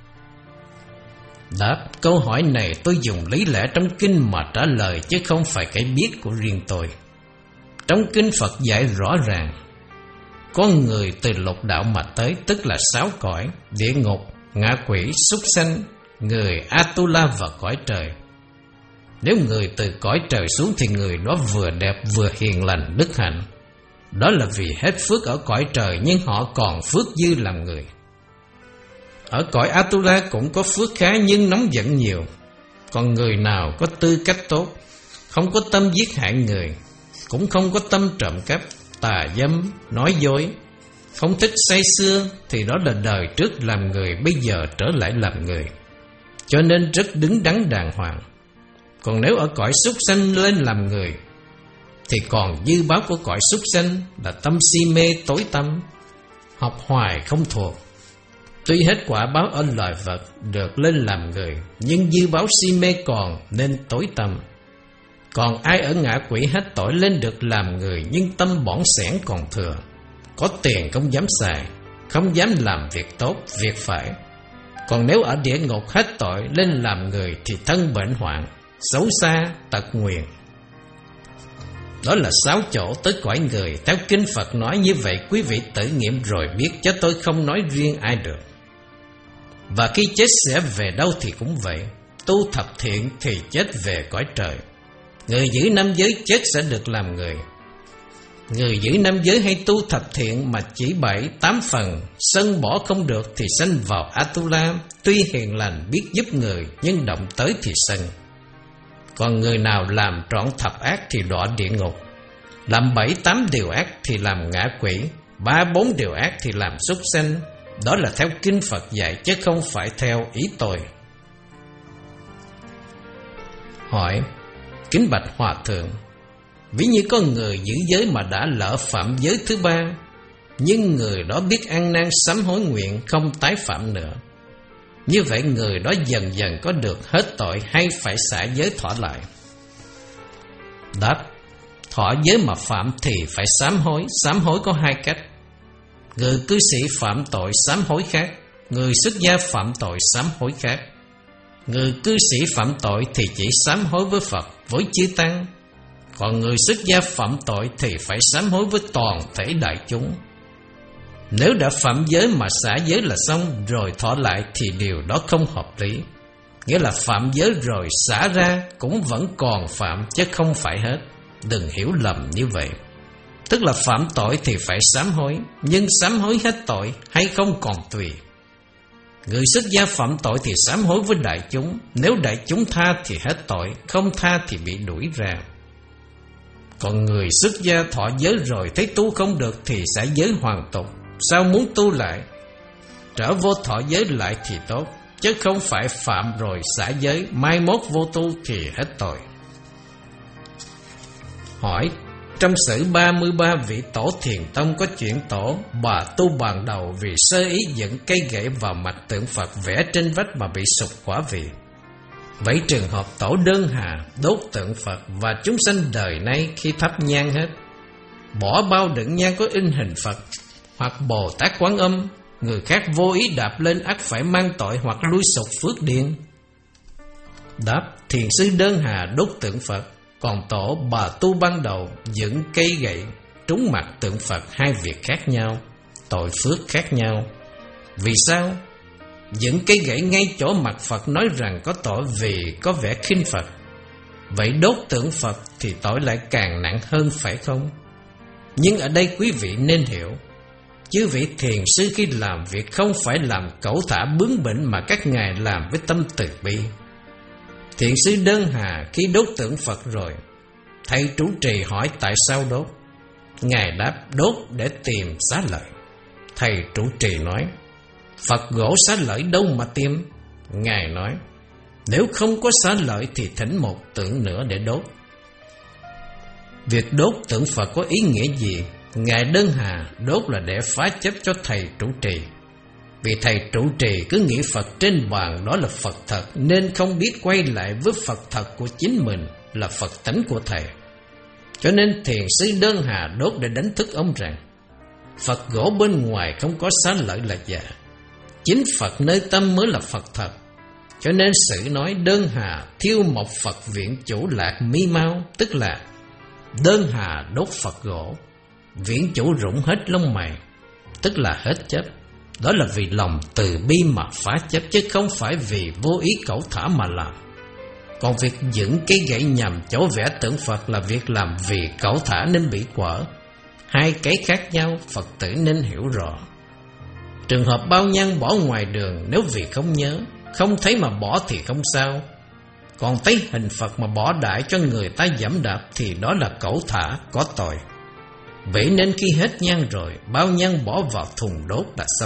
Đáp, câu hỏi này tôi dùng lý lẽ trong kinh mà trả lời, chứ không phải cái biết của riêng tôi. Trong kinh Phật dạy rõ ràng, con người từ lục đạo mà tới, tức là sáu cõi: địa ngục, ngạ quỷ, súc sanh, người Atula và cõi trời. Nếu người từ cõi trời xuống thì người đó vừa đẹp vừa hiền lành đức hạnh. Đó là vì hết phước ở cõi trời, nhưng họ còn phước dư làm người. Ở cõi Atula cũng có phước khá nhưng nóng giận nhiều. Còn người nào có tư cách tốt, không có tâm giết hại người, cũng không có tâm trộm cắp, tà dâm, nói dối, không thích say sưa, thì đó là đời trước làm người, bây giờ trở lại làm người, cho nên rất đứng đắn đàng hoàng. Còn nếu ở cõi súc sanh lên làm người, thì còn dư báo của cõi súc sanh là tâm si mê tối tăm, học hoài không thuộc. Tuy hết quả báo ở loài vật được lên làm người, nhưng dư báo si mê còn nên tối tăm. Còn ai ở ngạ quỷ hết tội lên được làm người, nhưng tâm bỏng sẻn còn thừa, có tiền không dám xài, không dám làm việc tốt, việc phải. Còn nếu ở địa ngục hết tội lên làm người thì thân bệnh hoạn, xấu xa, tật nguyền. Đó là sáu chỗ tới cõi người. Theo kinh Phật nói như vậy, quý vị tự nghiệm rồi biết, chứ tôi không nói riêng ai được. Và khi chết sẽ về đâu thì cũng vậy. Tu thập thiện thì chết về cõi trời. Người giữ nam giới chết sẽ được làm người. Người giữ nam giới hay tu thập thiện mà chỉ bảy, tám phần, sân bỏ không được thì sanh vào Atula. Tuy hiền lành biết giúp người, nhưng động tới thì sân. Còn người nào làm trọn thập ác thì đọa địa ngục, làm bảy tám điều ác thì làm ngạ quỷ, ba bốn điều ác thì làm súc sanh. Đó là theo kinh Phật dạy, chứ không phải theo ý tôi. Hỏi, kính bạch Hòa Thượng, ví như có người giữ giới mà đã lỡ phạm giới thứ ba, nhưng người đó biết ăn năn sám hối nguyện không tái phạm nữa, như vậy người đó dần dần có được hết tội hay phải xả giới thọ lại? Đáp, thọ giới mà phạm thì phải sám hối. Sám hối có hai cách. Người cư sĩ phạm tội sám hối khác, người xuất gia phạm tội sám hối khác. Người cư sĩ phạm tội thì chỉ sám hối với Phật, với chư tăng. Còn người xuất gia phạm tội thì phải sám hối với toàn thể đại chúng. Nếu đã phạm giới mà xả giới là xong, rồi thọ lại thì điều đó không hợp lý. Nghĩa là phạm giới rồi xả ra cũng vẫn còn phạm, chứ không phải hết. Đừng hiểu lầm như vậy. Tức là phạm tội thì phải sám hối, nhưng sám hối hết tội hay không còn tùy. Người xuất gia phạm tội thì sám hối với đại chúng. Nếu đại chúng tha thì hết tội, không tha thì bị đuổi ra. Còn người xuất gia thọ giới rồi thấy tu không được thì xả giới hoàn tục. Sao muốn tu lại? Trở vô thọ giới lại thì tốt, chứ không phải phạm rồi xả giới, mai mốt vô tu thì hết tội. Hỏi, trong sử ba mươi ba vị tổ Thiền Tông có chuyện tổ bà tu bàn đầu vì sơ ý dẫn cây gậy vào mặt tượng Phật vẽ trên vách mà bị sụp quả vị. Vậy trường hợp tổ Đơn Hà đốt tượng Phật và chúng sanh đời nay khi thắp nhang hết, bỏ bao đựng nhang có in hình Phật hoặc Bồ Tát Quán Âm, người khác vô ý đạp lên ắt phải mang tội hoặc lui sụp phước điền. Đáp, thiền sư Đơn Hà đốt tượng Phật, còn tổ bà tu ban đầu dựng cây gậy trúng mặt tượng Phật, hai việc khác nhau, tội phước khác nhau. Vì sao? dựng cây gậy ngay chỗ mặt Phật nói rằng có tội vì có vẻ khinh Phật. Vậy đốt tượng Phật thì tội lại càng nặng hơn phải không? Nhưng ở đây quý vị nên hiểu, chư vị thiền sư khi làm việc không phải làm cẩu thả bướng bỉnh, mà các ngài làm với tâm từ bi. Thiền sư Đơn Hà khi đốt tượng Phật rồi, thầy trụ trì hỏi tại sao đốt. Ngài đáp đốt để tìm xá lợi. Thầy trụ trì nói, Phật gỗ xá lợi đâu mà tìm? Ngài nói, nếu không có xá lợi thì thỉnh một tượng nữa để đốt. Việc đốt tượng Phật có ý nghĩa gì? Ngài Đơn Hà đốt là để phá chấp cho thầy trụ trì. Vì thầy trụ trì cứ nghĩ Phật trên bàn đó là Phật thật, nên không biết quay lại với Phật thật của chính mình là Phật tánh của thầy. Cho nên thiền sư Đơn Hà đốt để đánh thức ông rằng Phật gỗ bên ngoài không có xá lợi là giả, chính Phật nơi tâm mới là Phật thật. Cho nên sử nói Đơn Hà thiêu một Phật viện chủ lạc mi mau, tức là Đơn Hà đốt Phật gỗ, viện chủ rụng hết lông mày, tức là hết chấp. Đó là vì lòng từ bi mà phá chấp, chứ không phải vì vô ý cẩu thả mà làm. Còn việc dựng cây gậy nhằm chỗ vẽ tượng Phật là việc làm vì cẩu thả nên bị quở. Hai cái khác nhau, Phật tử nên hiểu rõ. Trường hợp bao nhang bỏ ngoài đường, nếu vì không nhớ, không thấy mà bỏ thì không sao. Còn thấy hình Phật mà bỏ đại cho người ta giẫm đạp thì đó là cẩu thả, có tội. Vậy nên khi hết nhang rồi, bao nhang bỏ vào thùng đốt đã xong.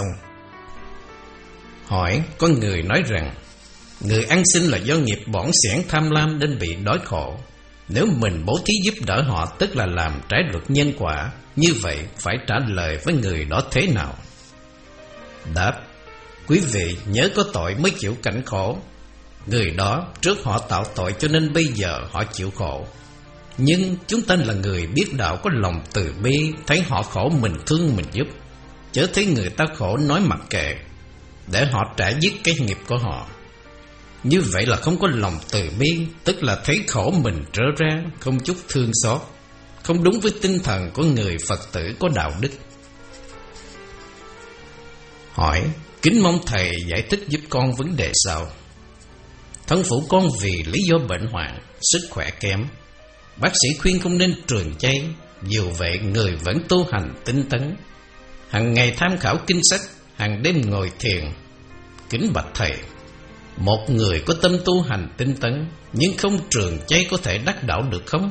Hỏi, có người nói rằng người ăn xin là do nghiệp bỏn xẻn tham lam nên bị đói khổ. Nếu mình bố thí giúp đỡ họ tức là làm trái luật nhân quả. Như vậy phải trả lời với người đó thế nào? Đáp, quý vị nhớ có tội mới chịu cảnh khổ. Người đó trước họ tạo tội cho nên bây giờ họ chịu khổ. Nhưng chúng ta là người biết đạo có lòng từ bi, thấy họ khổ mình thương mình giúp, chớ thấy người ta khổ nói mặc kệ, để họ trả dứt cái nghiệp của họ. Như vậy là không có lòng từ bi, tức là thấy khổ mình trở ra, không chút thương xót, không đúng với tinh thần của người Phật tử có đạo đức. Hỏi, kính mong thầy giải thích giúp con vấn đề sau. Thân phụ con vì lý do bệnh hoạn, sức khỏe kém, bác sĩ khuyên không nên trường chay. Dù vậy người vẫn tu hành tinh tấn, hàng ngày tham khảo kinh sách, hàng đêm ngồi thiền. Kính bạch thầy, một người có tâm tu hành tinh tấn nhưng không trường chay có thể đắc đạo được không?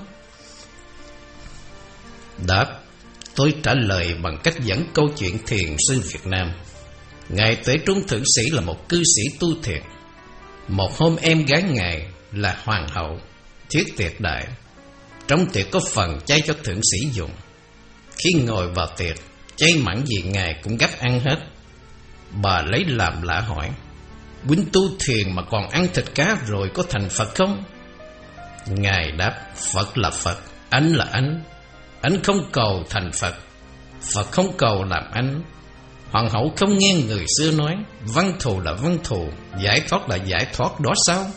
Đáp, tôi trả lời bằng cách dẫn câu chuyện thiền sư Việt Nam. Ngài Tuệ Trung Thượng Sĩ là một cư sĩ tu thiền. Một hôm em gái ngài là hoàng hậu thiết tiệc đại. Trong tiệc có phần chay cho thượng sĩ dùng. Khi ngồi vào tiệc, chay mặn gì ngài cũng gắp ăn hết. Bà lấy làm lạ hỏi, huynh tu thiền mà còn ăn thịt cá rồi có thành Phật không? Ngài đáp, Phật là Phật, anh là anh. Anh không cầu thành Phật, Phật không cầu làm anh. Hoàng hậu không nghe người xưa nói, văn thù là văn thù, giải thoát là giải thoát đó sao?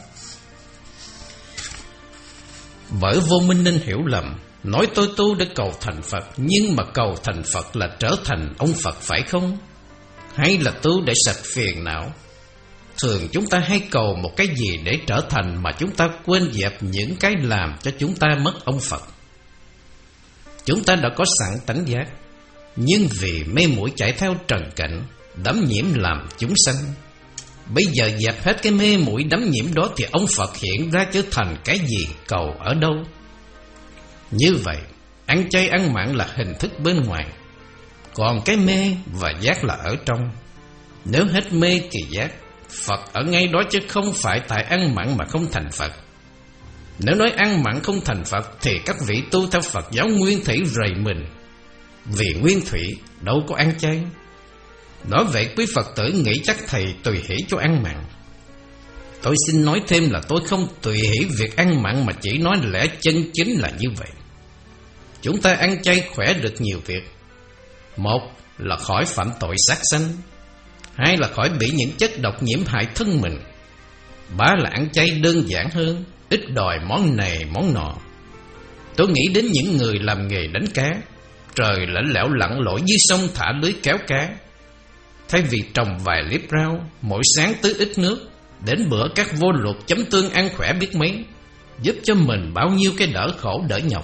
Bởi vô minh nên hiểu lầm, nói tôi tu để cầu thành Phật, nhưng mà cầu thành Phật là trở thành ông Phật phải không? Hay là tu để sạch phiền não? Thường chúng ta hay cầu một cái gì để trở thành mà chúng ta quên dẹp những cái làm cho chúng ta mất ông Phật. Chúng ta đã có sẵn tánh giác, nhưng vì mê muội chạy theo trần cảnh, đắm nhiễm làm chúng sanh. Bây giờ dẹp hết cái mê muội đắm nhiễm đó thì ông Phật hiện ra trở thành cái gì, cầu ở đâu? Như vậy, ăn chay ăn mặn là hình thức bên ngoài, còn cái mê và giác là ở trong. Nếu hết mê thì giác, Phật ở ngay đó chứ không phải tại ăn mặn mà không thành Phật. Nếu nói ăn mặn không thành Phật thì các vị tu theo Phật giáo Nguyên Thủy rầy mình, vì Nguyên Thủy đâu có ăn chay. Nói vậy quý Phật tử nghĩ chắc thầy tùy hỷ cho ăn mặn. Tôi xin nói thêm là tôi không tùy hỷ việc ăn mặn, mà chỉ nói lẽ chân chính là như vậy. Chúng ta ăn chay khỏe được nhiều việc. Một là khỏi phạm tội sát sanh, hai là khỏi bị những chất độc nhiễm hại thân mình, ba là ăn chay đơn giản hơn, ít đòi món này món nọ. Tôi nghĩ đến những người làm nghề đánh cá, trời lạnh lẽo lặn lội dưới sông thả lưới kéo cá, thay vì trồng vài liếp rau, mỗi sáng tưới ít nước, đến bữa các vô luật chấm tương ăn khỏe biết mấy, giúp cho mình bao nhiêu cái đỡ khổ đỡ nhọc.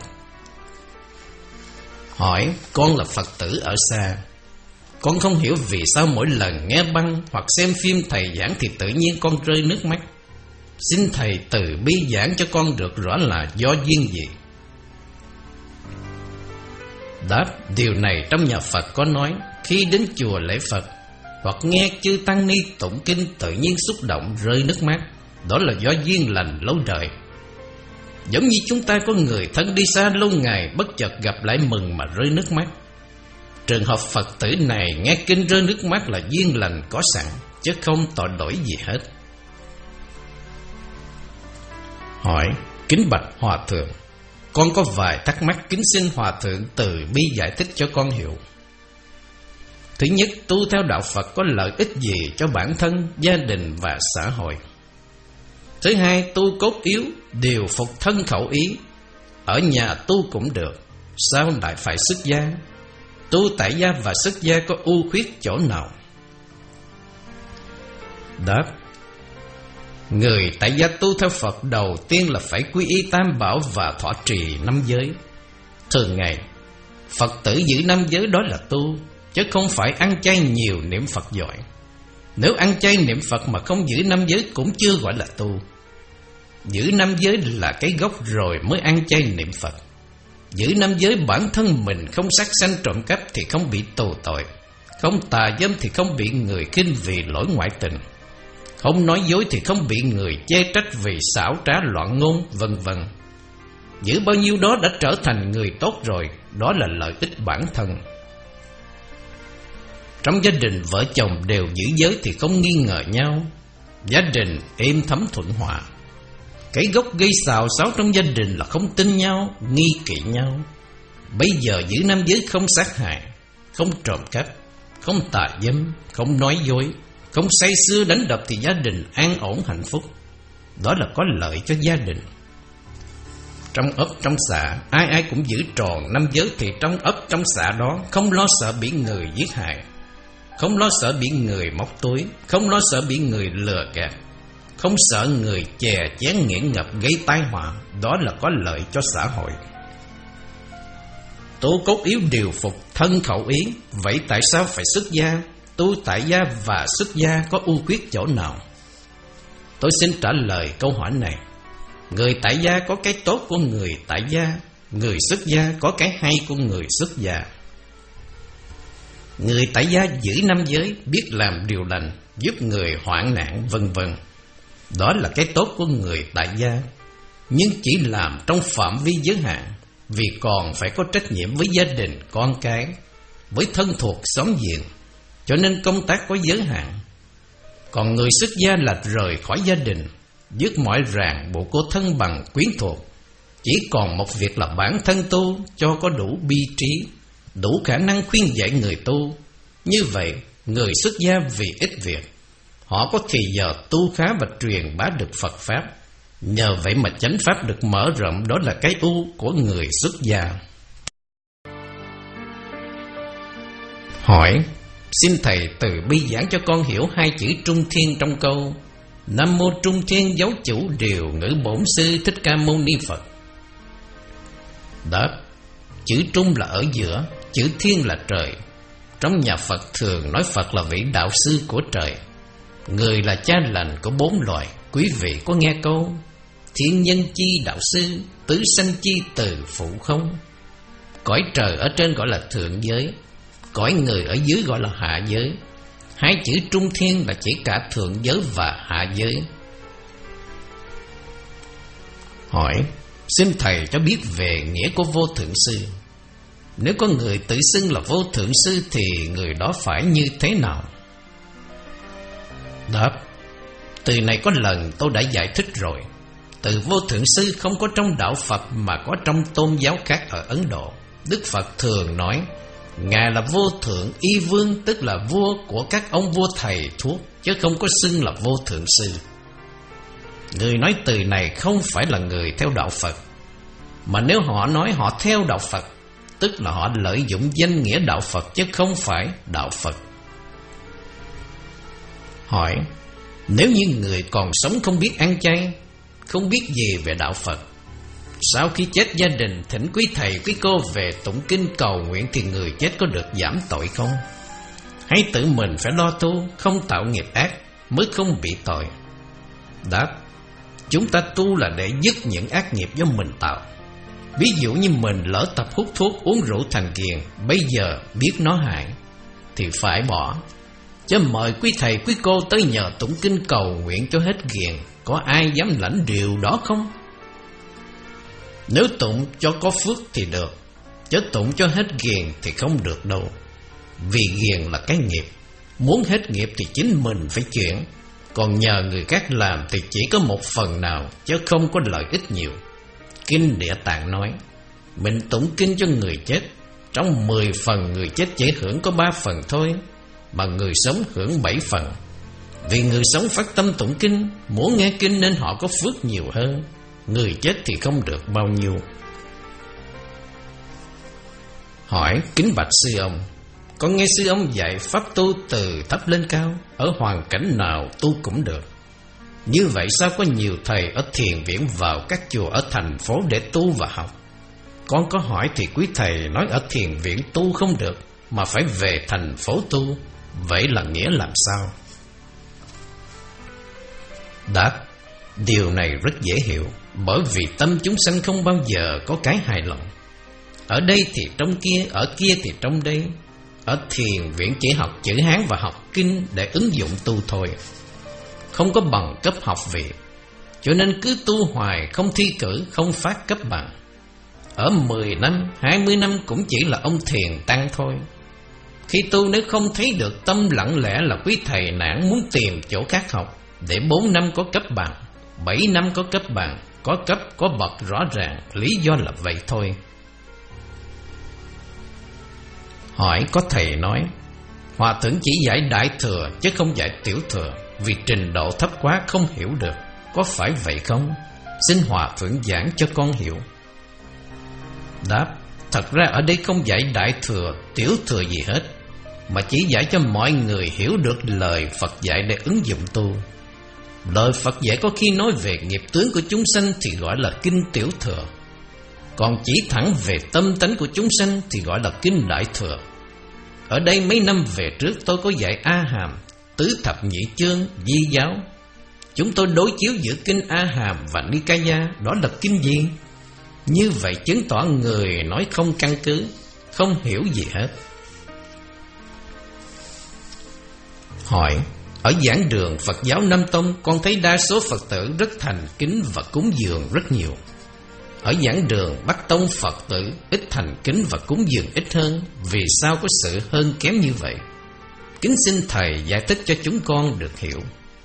Hỏi, con là Phật tử ở xa, con không hiểu vì sao mỗi lần nghe băng hoặc xem phim thầy giảng thì tự nhiên con rơi nước mắt. Xin thầy từ bi giảng cho con được rõ là do duyên gì. Đáp, điều này trong nhà Phật có nói, khi đến chùa lễ Phật hoặc nghe chư tăng ni tụng kinh tự nhiên xúc động rơi nước mắt, đó là do duyên lành lâu đời. Giống như chúng ta có người thân đi xa lâu ngày, bất chợt gặp lại mừng mà rơi nước mắt. Trường hợp Phật tử này nghe kinh rơi nước mắt là duyên lành có sẵn, chứ không tội lỗi gì hết. Hỏi, kính bạch Hòa Thượng, con có vài thắc mắc, kính xin Hòa Thượng từ bi giải thích cho con hiểu. Thứ nhất, tu theo đạo Phật có lợi ích gì cho bản thân, gia đình và xã hội? Thứ hai, tu cốt yếu, điều phục thân khẩu ý, ở nhà tu cũng được, sao lại phải xuất gia? Tu tại gia và xuất gia có ưu khuyết chỗ nào? Đáp, người tại gia tu theo Phật đầu tiên là phải quy y tam bảo và thọ trì năm giới. Thường ngày, Phật tử giữ năm giới đó là tu, chứ không phải ăn chay nhiều niệm Phật giỏi. Nếu ăn chay niệm Phật mà không giữ năm giới cũng chưa gọi là tu. Giữ năm giới là cái gốc rồi mới ăn chay niệm Phật. Giữ năm giới bản thân mình không sát sanh trộm cắp thì không bị tù tội, không tà dâm thì không bị người khinh vì lỗi ngoại tình, không nói dối thì không bị người chê trách vì xảo trá loạn ngôn, vân vân. Giữ bao nhiêu đó đã trở thành người tốt rồi, đó là lợi ích bản thân. Trong gia đình vợ chồng đều giữ giới thì không nghi ngờ nhau, gia đình êm thấm thuận hòa. Cái gốc gây xào xáo trong gia đình là không tin nhau, nghi kỵ nhau. Bây giờ giữ năm giới không sát hại, không trộm cắp, không tà dâm, không nói dối, không say sưa đánh đập thì gia đình an ổn hạnh phúc. Đó là có lợi cho gia đình. Trong ấp trong xã, ai ai cũng giữ tròn năm giới thì trong ấp trong xã đó không lo sợ bị người giết hại, không lo sợ bị người móc túi, không lo sợ bị người lừa gạt, không sợ người chè chén nghiện ngập gây tai họa. Đó là có lợi cho xã hội. Tu cốt yếu điều phục thân khẩu ý, vậy tại sao phải xuất gia? Tu tại gia và xuất gia có ưu khuyết chỗ nào? Tôi xin trả lời câu hỏi này. Người tại gia có cái tốt của người tại gia, người xuất gia có cái hay của người xuất gia. Người tại gia giữ năm giới, biết làm điều lành, giúp người hoạn nạn, vân vân. Đó là cái tốt của người tại gia, nhưng chỉ làm trong phạm vi giới hạn, vì còn phải có trách nhiệm với gia đình, con cái, với thân thuộc xóm giềng, cho nên công tác có giới hạn. Còn người xuất gia là rời khỏi gia đình, dứt mọi ràng buộc của thân bằng quyến thuộc, chỉ còn một việc là bản thân tu cho có đủ bi trí, đủ khả năng khuyên dạy người tu. Như vậy, người xuất gia vì ít việc, họ có thì giờ tu khá và truyền bá được Phật Pháp. Nhờ vậy mà chánh Pháp được mở rộng, đó là cái ưu của người xuất gia. Hỏi, xin Thầy từ bi giảng cho con hiểu hai chữ Trung Thiên trong câu Nam Mô Trung Thiên Giáo Chủ Điều Ngữ Bổn Sư Thích Ca Mâu Ni Phật. Đáp, chữ Trung là ở giữa, chữ Thiên là trời. Trong nhà Phật thường nói Phật là vị đạo sư của trời, người là cha lành của bốn loài. Quý vị có nghe câu thiên nhân chi đạo sư, tứ sanh chi từ phụ không? Cõi trời ở trên gọi là thượng giới, cõi người ở dưới gọi là hạ giới. Hai chữ Trung Thiên là chỉ cả thượng giới và hạ giới. Hỏi, xin Thầy cho biết về nghĩa của vô thượng sư. Nếu có người tự xưng là vô thượng sư thì người đó phải như thế nào? Đáp, từ này có lần tôi đã giải thích rồi. Từ vô thượng sư không có trong đạo Phật mà có trong tôn giáo khác ở Ấn Độ. Đức Phật thường nói Ngài là vô thượng y vương, tức là vua của các ông vua thầy thuốc, chứ không có xưng là vô thượng sư. Người nói từ này không phải là người theo đạo Phật, mà nếu họ nói họ theo đạo Phật, tức là họ lợi dụng danh nghĩa đạo Phật chứ không phải đạo Phật. Hỏi: nếu như người còn sống không biết ăn chay, không biết gì về đạo Phật, sau khi chết gia đình thỉnh quý thầy quý cô về tụng kinh cầu nguyện, thì người chết có được giảm tội không? Hay tự mình phải lo tu, không tạo nghiệp ác mới không bị tội? Đáp: chúng ta tu là để dứt những ác nghiệp do mình tạo. Ví dụ như mình lỡ tập hút thuốc, uống rượu thành ghiền, bây giờ biết nó hại thì phải bỏ. Chứ mời quý thầy quý cô tới nhờ tụng kinh cầu nguyện cho hết ghiền, có ai dám lãnh điều đó không? Nếu tụng cho có phước thì được, chứ tụng cho hết ghiền thì không được đâu. Vì ghiền là cái nghiệp, muốn hết nghiệp thì chính mình phải chuyển, còn nhờ người khác làm thì chỉ có một phần nào, chứ không có lợi ích nhiều. Kinh Địa Tạng nói, mình tụng kinh cho người chết, trong mười phần người chết chỉ hưởng có ba phần thôi, mà người sống hưởng bảy phần. Vì người sống phát tâm tụng kinh, muốn nghe kinh nên họ có phước nhiều hơn, người chết thì không được bao nhiêu. Hỏi: kính bạch sư ông, con nghe sư ông dạy pháp tu từ thấp lên cao, ở hoàn cảnh nào tu cũng được. Như vậy sao có nhiều thầy ở thiền viện vào các chùa ở thành phố để tu và học? Con có hỏi thì quý thầy nói ở thiền viện tu không được, mà phải về thành phố tu. Vậy là nghĩa làm sao? Đáp: điều này rất dễ hiểu, bởi vì tâm chúng sanh không bao giờ có cái hài lòng. Ở đây thì trong kia, ở kia thì trong đây. Ở thiền viện chỉ học chữ Hán và học kinh để ứng dụng tu thôi, không có bằng cấp học vị, cho nên cứ tu hoài, không thi cử, không phát cấp bằng. Ở mười năm, hai mươi năm cũng chỉ là ông thiền tăng thôi. Khi tu nếu không thấy được tâm lặng lẽ là quý thầy nản muốn tìm chỗ khác học, để bốn năm có cấp bằng, bảy năm có cấp bằng, có cấp có bậc rõ ràng, lý do là vậy thôi. Hỏi: có thầy nói Hòa thượng chỉ dạy đại thừa chứ không dạy tiểu thừa, vì trình độ thấp quá không hiểu được, có phải vậy không? Xin Hòa thượng giảng cho con hiểu. Đáp: thật ra ở đây không dạy đại thừa, tiểu thừa gì hết, mà chỉ dạy cho mọi người hiểu được lời Phật dạy để ứng dụng tu. Lời Phật dạy có khi nói về nghiệp tướng của chúng sanh thì gọi là kinh tiểu thừa, còn chỉ thẳng về tâm tánh của chúng sanh thì gọi là kinh đại thừa. Ở đây mấy năm về trước tôi có dạy A Hàm, tứ thập nhị chương, Di giáo. Chúng tôi đối chiếu giữa kinh A Hàm và Nikaya, đó là kinh gì? Như vậy chứng tỏ người nói không căn cứ, không hiểu gì hết. Hỏi: ở giảng đường Phật giáo Nam Tông, con thấy đa số Phật tử rất thành kính và cúng dường rất nhiều. Ở giảng đường Bắc Tông, Phật tử ít thành kính và cúng dường ít hơn. Vì sao có sự hơn kém như vậy? Kính xin thầy giải thích cho chúng con được hiểu.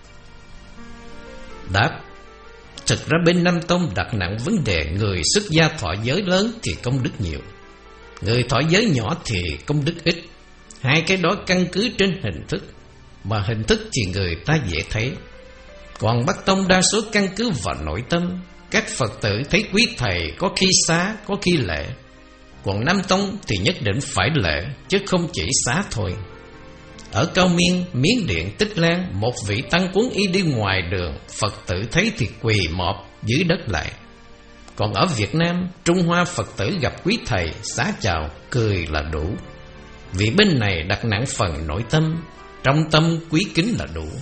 Đáp: thực ra bên Nam Tông đặt nặng vấn đề người xuất gia thọ giới lớn thì công đức nhiều, người thọ giới nhỏ thì công đức ít. Hai cái đó căn cứ trên hình thức, mà hình thức thì người ta dễ thấy. Còn Bắc Tông đa số căn cứ vào nội tâm. Các Phật tử thấy quý thầy có khi xá, có khi lễ. Còn Nam Tông thì nhất định phải lễ, chứ không chỉ xá thôi. Ở Cao Miên, Miến Điện, Tích Lan, một vị tăng cuốn y đi ngoài đường, Phật tử thấy thì quỳ mọp dưới đất lại. Còn ở Việt Nam, Trung Hoa, Phật tử gặp quý thầy xá chào, cười là đủ. Vì bên này đặt nặng phần nội tâm, trong tâm quý kính là đủ.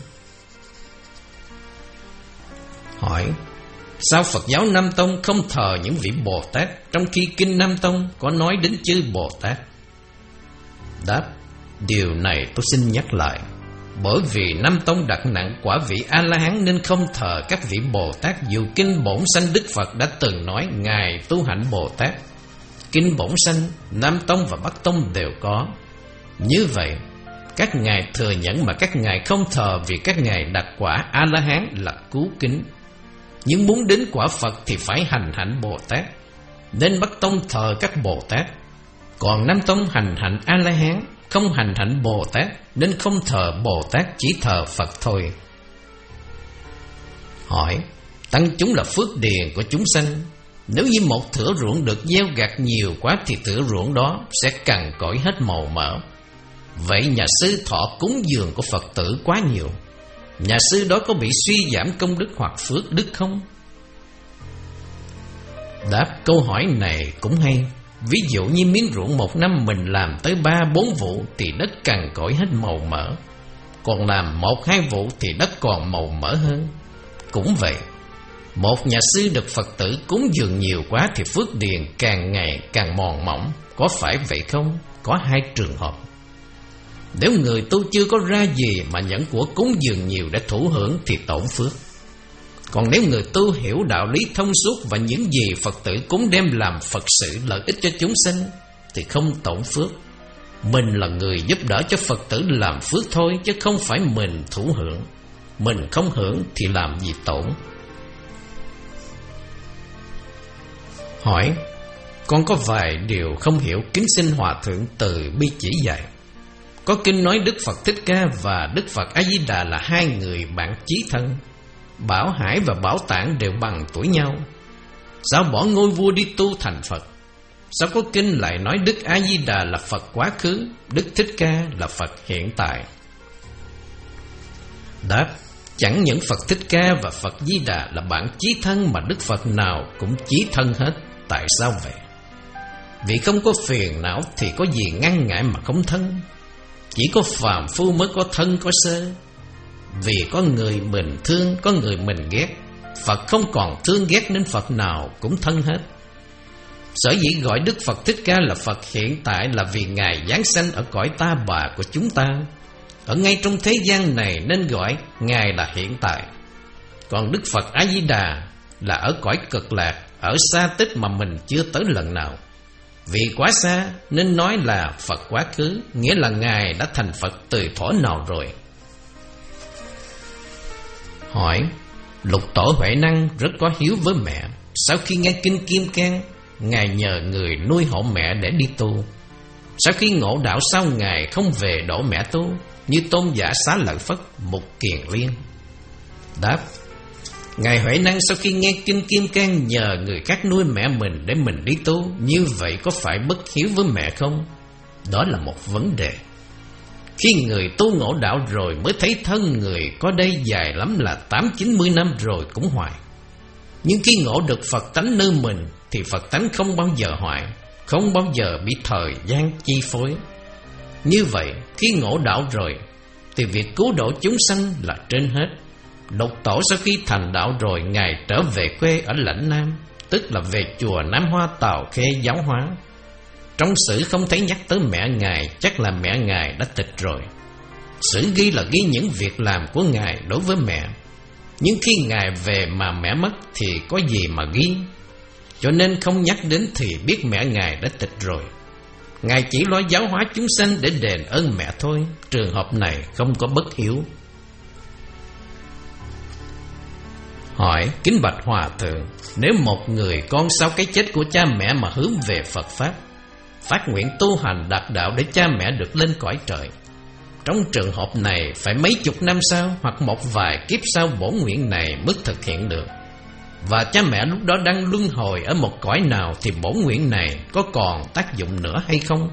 Hỏi: sao Phật giáo Nam Tông không thờ những vị Bồ Tát, trong khi kinh Nam Tông có nói đến chư Bồ Tát? Đáp: điều này tôi xin nhắc lại, bởi vì Nam Tông đặt nặng quả vị A-la-hán nên không thờ các vị Bồ Tát, dù kinh Bổn Sanh Đức Phật đã từng nói ngài tu hạnh Bồ Tát. Kinh Bổn Sanh, Nam Tông và Bắc Tông đều có. Như vậy, các ngài thừa nhận mà các ngài không thờ vì các ngài đặt quả A-la-hán là cứu kính. Nhưng muốn đến quả Phật thì phải hành hạnh Bồ Tát, nên Bắc Tông thờ các Bồ Tát. Còn Nam Tông hành hạnh A-la-hán, không hành hạnh Bồ Tát, nên không thờ Bồ Tát, chỉ thờ Phật thôi. Hỏi: tăng chúng là phước điền của chúng sanh. Nếu như một thửa ruộng được gieo gặt nhiều quá thì thửa ruộng đó sẽ cằn cỗi hết màu mỡ. Vậy nhà sư thọ cúng dường của Phật tử quá nhiều, nhà sư đó có bị suy giảm công đức hoặc phước đức không? Đáp: câu hỏi này cũng hay. Ví dụ như miếng ruộng một năm mình làm tới ba bốn vụ thì đất cằn cỗi hết màu mỡ, còn làm một hai vụ thì đất còn màu mỡ hơn. Cũng vậy, một nhà sư được Phật tử cúng dường nhiều quá thì phước điền càng ngày càng mòn mỏng. Có phải vậy không? Có hai trường hợp. Nếu người tu chưa có ra gì mà nhận của cúng dường nhiều để thụ hưởng thì tổn phước. Còn nếu người tu hiểu đạo lý thông suốt và những gì Phật tử cúng đem làm Phật sự lợi ích cho chúng sinh thì không tổn phước. Mình là người giúp đỡ cho Phật tử làm phước thôi, chứ không phải mình thụ hưởng. Mình không hưởng thì làm gì tổn. Hỏi: con có vài điều không hiểu, kính xin Hòa Thượng từ bi chỉ dạy. Có kinh nói Đức Phật Thích Ca và Đức Phật A Di Đà là hai người bạn chí thân. Bảo Hải và Bảo Tạng đều bằng tuổi nhau. Sao bỏ ngôi vua đi tu thành Phật? Sao có kinh lại nói Đức A Di Đà là Phật quá khứ, Đức Thích Ca là Phật hiện tại? Đáp: chẳng những Phật Thích Ca và Phật Di Đà là bạn chí thân mà Đức Phật nào cũng chí thân hết. Tại sao vậy? Vì không có phiền não thì có gì ngăn ngại mà không thân. Chỉ có phàm phu mới có thân có sơ. Vì có người mình thương, có người mình ghét. Phật không còn thương ghét nên Phật nào cũng thân hết. Sở dĩ gọi Đức Phật Thích Ca là Phật hiện tại là vì Ngài giáng sanh ở cõi ta bà của chúng ta, ở ngay trong thế gian này, nên gọi Ngài là hiện tại. Còn Đức Phật A Di Đà là ở cõi cực lạc, ở xa tích mà mình chưa tới lần nào. Vì quá xa nên nói là Phật quá khứ, nghĩa là Ngài đã thành Phật từ thuở nào rồi. Hỏi: Lục Tổ Huệ Năng rất có hiếu với mẹ. Sau khi nghe kinh Kim Cang, Ngài nhờ người nuôi hộ mẹ để đi tu. Sau khi ngộ đạo sau, Ngài không về độ mẹ tu, như tôn giả Xá Lợi Phất, Mục Kiền Liên. Đáp: Ngài Huệ Năng sau khi nghe kinh Kim Cang nhờ người khác nuôi mẹ mình để mình đi tu, như vậy có phải bất hiếu với mẹ không? Đó là một vấn đề. Khi người tu ngộ đạo rồi mới thấy thân người có đây dài lắm là tám chín mươi năm rồi cũng hoài. Nhưng khi ngộ được Phật tánh nơi mình thì Phật tánh không bao giờ hoại, không bao giờ bị thời gian chi phối. Như vậy khi ngộ đạo rồi thì việc cứu độ chúng sanh là trên hết. Lục Tổ sau khi thành đạo rồi, Ngài trở về quê ở lãnh Nam, tức là về chùa Nam Hoa Tào Khê giáo hóa. Trong sử không thấy nhắc tới mẹ Ngài, chắc là mẹ Ngài đã tịch rồi. Sử ghi là ghi những việc làm của Ngài đối với mẹ, nhưng khi Ngài về mà mẹ mất thì có gì mà ghi, cho nên không nhắc đến thì biết mẹ Ngài đã tịch rồi. Ngài chỉ lo giáo hóa chúng sanh để đền ơn mẹ thôi. Trường hợp này không có bất hiếu. Hỏi: kính bạch Hòa Thượng, nếu một người con sau cái chết của cha mẹ mà hướng về Phật Pháp, phát nguyện tu hành đạt đạo để cha mẹ được lên cõi trời, trong trường hợp này phải mấy chục năm sau hoặc một vài kiếp sau bổn nguyện này mới thực hiện được, và cha mẹ lúc đó đang luân hồi ở một cõi nào thì bổn nguyện này có còn tác dụng nữa hay không?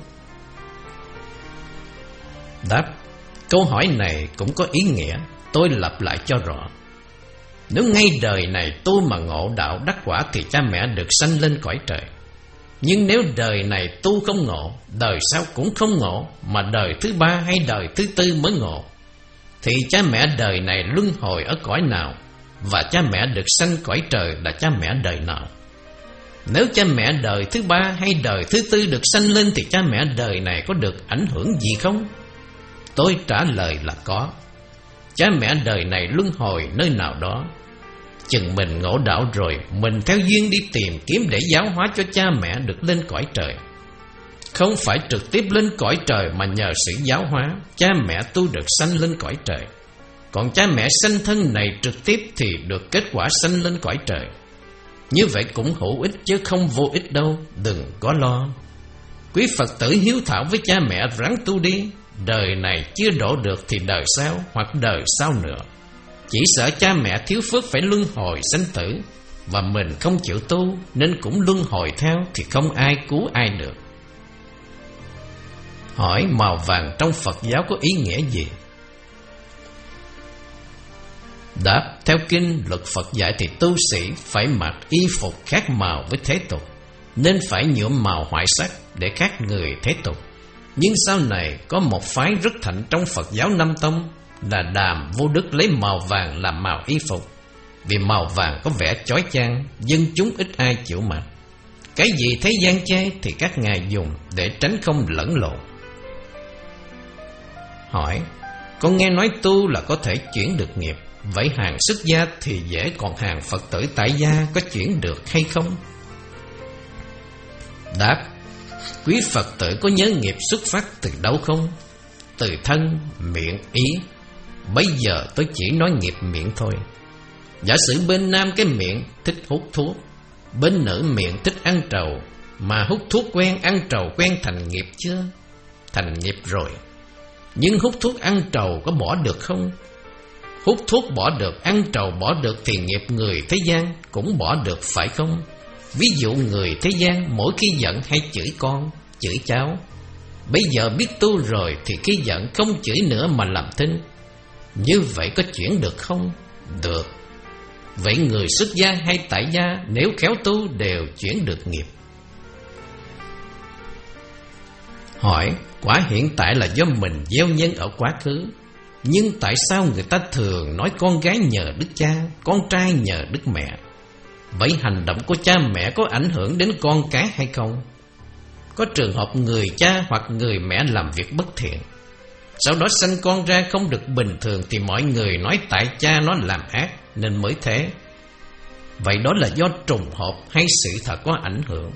Đáp: câu hỏi này cũng có ý nghĩa, tôi lặp lại cho rõ. Nếu ngay đời này tu mà ngộ đạo đắc quả thì cha mẹ được sanh lên cõi trời. Nhưng nếu đời này tu không ngộ, đời sau cũng không ngộ, mà đời thứ ba hay đời thứ tư mới ngộ, thì cha mẹ đời này luân hồi ở cõi nào, và cha mẹ được sanh cõi trời là cha mẹ đời nào? Nếu cha mẹ đời thứ ba hay đời thứ tư được sanh lên thì cha mẹ đời này có được ảnh hưởng gì không? Tôi trả lời là có. Cha mẹ đời này luân hồi nơi nào đó. Chừng mình ngộ đạo rồi, mình theo duyên đi tìm kiếm để giáo hóa cho cha mẹ được lên cõi trời. Không phải trực tiếp lên cõi trời, mà nhờ sự giáo hóa, cha mẹ tu được sanh lên cõi trời. Còn cha mẹ sanh thân này trực tiếp thì được kết quả sanh lên cõi trời. Như vậy cũng hữu ích chứ không vô ích đâu, đừng có lo. Quý Phật tử hiếu thảo với cha mẹ ráng tu đi. Đời này chưa độ được thì đời sau hoặc đời sau nữa. Chỉ sợ cha mẹ thiếu phước phải luân hồi sanh tử, và mình không chịu tu nên cũng luân hồi theo, thì không ai cứu ai được. Hỏi: màu vàng trong Phật giáo có ý nghĩa gì? Đáp: theo kinh luật Phật dạy thì tu sĩ phải mặc y phục khác màu với thế tục, nên phải nhuộm màu hoại sắc để khác người thế tục. Nhưng sau này có một phái rất thịnh trong Phật giáo Nam Tông là Đàm Vô Đức lấy màu vàng làm màu y phục, vì màu vàng có vẻ chói chang, dân chúng ít ai chịu mặc. Cái gì thế gian chê thì các ngài dùng để tránh không lẫn lộn. Hỏi: con nghe nói tu là có thể chuyển được nghiệp, vậy hàng xuất gia thì dễ, còn hàng Phật tử tại gia có chuyển được hay không? Đáp: quý Phật tử có nhớ nghiệp xuất phát từ đâu không? Từ thân, miệng, ý. Bây giờ tôi chỉ nói nghiệp miệng thôi. Giả sử bên nam cái miệng thích hút thuốc, bên nữ miệng thích ăn trầu, mà hút thuốc quen, ăn trầu quen, thành nghiệp chưa? Thành nghiệp rồi. Nhưng hút thuốc ăn trầu có bỏ được không? Hút thuốc bỏ được, ăn trầu bỏ được thì nghiệp người thế gian cũng bỏ được, phải không? Ví dụ người thế gian mỗi khi giận hay chửi con, chửi cháu. Bây giờ biết tu rồi thì khi giận không chửi nữa mà làm thinh. Như vậy có chuyển được không? Được. Vậy người xuất gia hay tại gia nếu khéo tu đều chuyển được nghiệp. Hỏi: quả hiện tại là do mình gieo nhân ở quá khứ, nhưng tại sao người ta thường nói con gái nhờ đức cha, con trai nhờ đức mẹ? Vậy hành động của cha mẹ có ảnh hưởng đến con cái hay không? Có trường hợp người cha hoặc người mẹ làm việc bất thiện, sau đó sanh con ra không được bình thường, thì mọi người nói tại cha nó làm ác nên mới thế. Vậy đó là do trùng hợp hay sự thật có ảnh hưởng?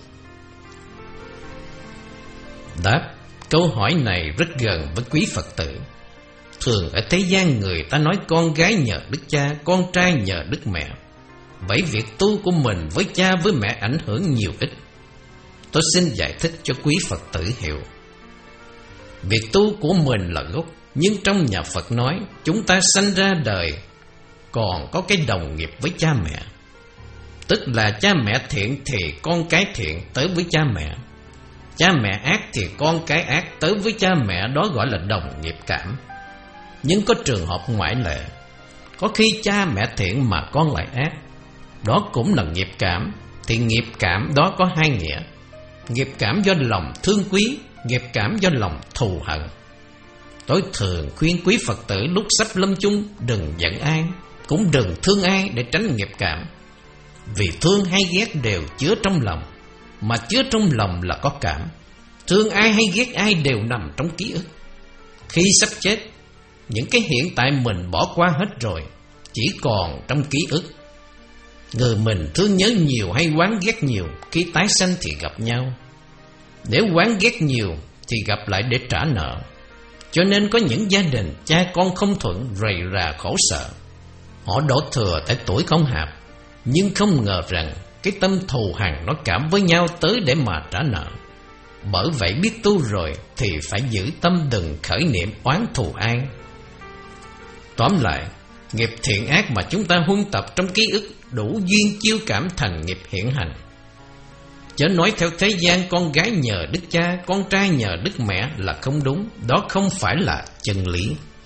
Đáp: câu hỏi này rất gần với quý Phật tử. Thường ở thế gian người ta nói con gái nhờ đức cha, con trai nhờ đức mẹ. Vậy việc tu của mình với cha với mẹ ảnh hưởng nhiều ít? Tôi xin giải thích cho quý Phật tử hiểu. Việc tu của mình là gốc, nhưng trong nhà Phật nói chúng ta sanh ra đời còn có cái đồng nghiệp với cha mẹ. Tức là cha mẹ thiện thì con cái thiện tới với cha mẹ, cha mẹ ác thì con cái ác tới với cha mẹ, đó gọi là đồng nghiệp cảm. Nhưng có trường hợp ngoại lệ, có khi cha mẹ thiện mà con lại ác, đó cũng là nghiệp cảm. Thì nghiệp cảm đó có hai nghĩa: nghiệp cảm do lòng thương quý, nghiệp cảm do lòng thù hận. Tôi thường khuyên quý Phật tử lúc sắp lâm chung đừng giận ai, cũng đừng thương ai để tránh nghiệp cảm. Vì thương hay ghét đều chứa trong lòng, mà chứa trong lòng là có cảm. Thương ai hay ghét ai đều nằm trong ký ức. Khi sắp chết, những cái hiện tại mình bỏ qua hết rồi, chỉ còn trong ký ức. Người mình thương nhớ nhiều hay oán ghét nhiều, khi tái sanh thì gặp nhau. Nếu oán ghét nhiều thì gặp lại để trả nợ. Cho nên có những gia đình cha con không thuận, rầy rà khổ sở. Họ đổ thừa tại tuổi không hạp, nhưng không ngờ rằng cái tâm thù hằn nó cảm với nhau tới để mà trả nợ. Bởi vậy biết tu rồi thì phải giữ tâm đừng khởi niệm oán thù ai. Tóm lại, nghiệp thiện ác mà chúng ta huân tập trong ký ức đủ duyên chiêu cảm thành nghiệp hiện hành. Chớ nói theo thế gian con gái nhờ đức cha, con trai nhờ đức mẹ là không đúng, đó không phải là chân lý.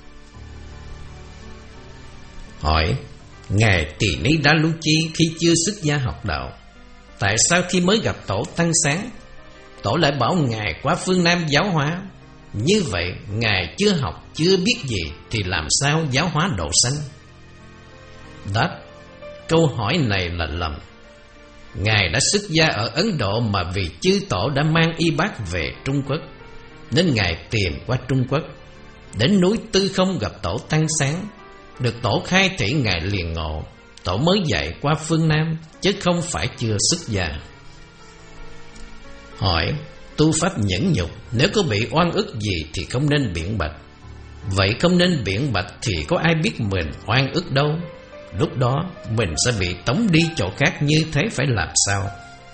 Hỏi: ngài Tỳ Ni Đa Lu Chi khi chưa xuất gia học đạo, tại sao khi mới gặp tổ Tăng Sáng, tổ lại bảo ngài qua phương Nam giáo hóa? Như vậy ngài chưa học, chưa biết gì thì làm sao giáo hóa độ sanh? Đáp: câu hỏi này là lầm. Ngài đã xuất gia ở Ấn Độ, mà vì chư tổ đã mang y bát về Trung Quốc, nên ngài tìm qua Trung Quốc. Đến núi Tư Không gặp tổ Tăng Sáng, được tổ khai thị ngài liền ngộ. Tổ mới dạy qua phương Nam, chứ không phải chưa xuất gia. Hỏi: tu pháp nhẫn nhục, nếu có bị oan ức gì thì không nên biện bạch. Vậy không nên biện bạch thì có ai biết mình oan ức đâu. Lúc đó mình sẽ bị tống đi chỗ khác, như thế phải làm sao?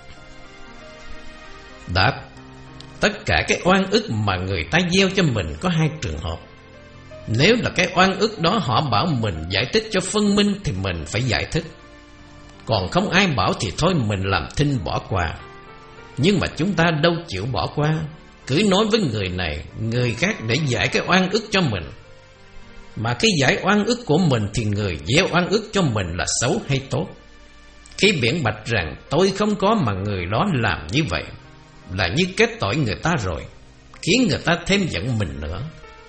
Đáp: tất cả cái oan ức mà người ta gieo cho mình có hai trường hợp. Nếu là cái oan ức đó họ bảo mình giải thích cho phân minh thì mình phải giải thích. Còn không ai bảo thì thôi mình làm thinh bỏ qua. Nhưng mà chúng ta đâu chịu bỏ qua, cứ nói với người này, người khác để giải cái oan ức cho mình. Mà cái giải oan ức của mình thì người gieo oan ức cho mình là xấu hay tốt? Khi biện bạch rằng tôi không có mà người đó làm như vậy, là như kết tội người ta rồi, khiến người ta thêm giận mình nữa.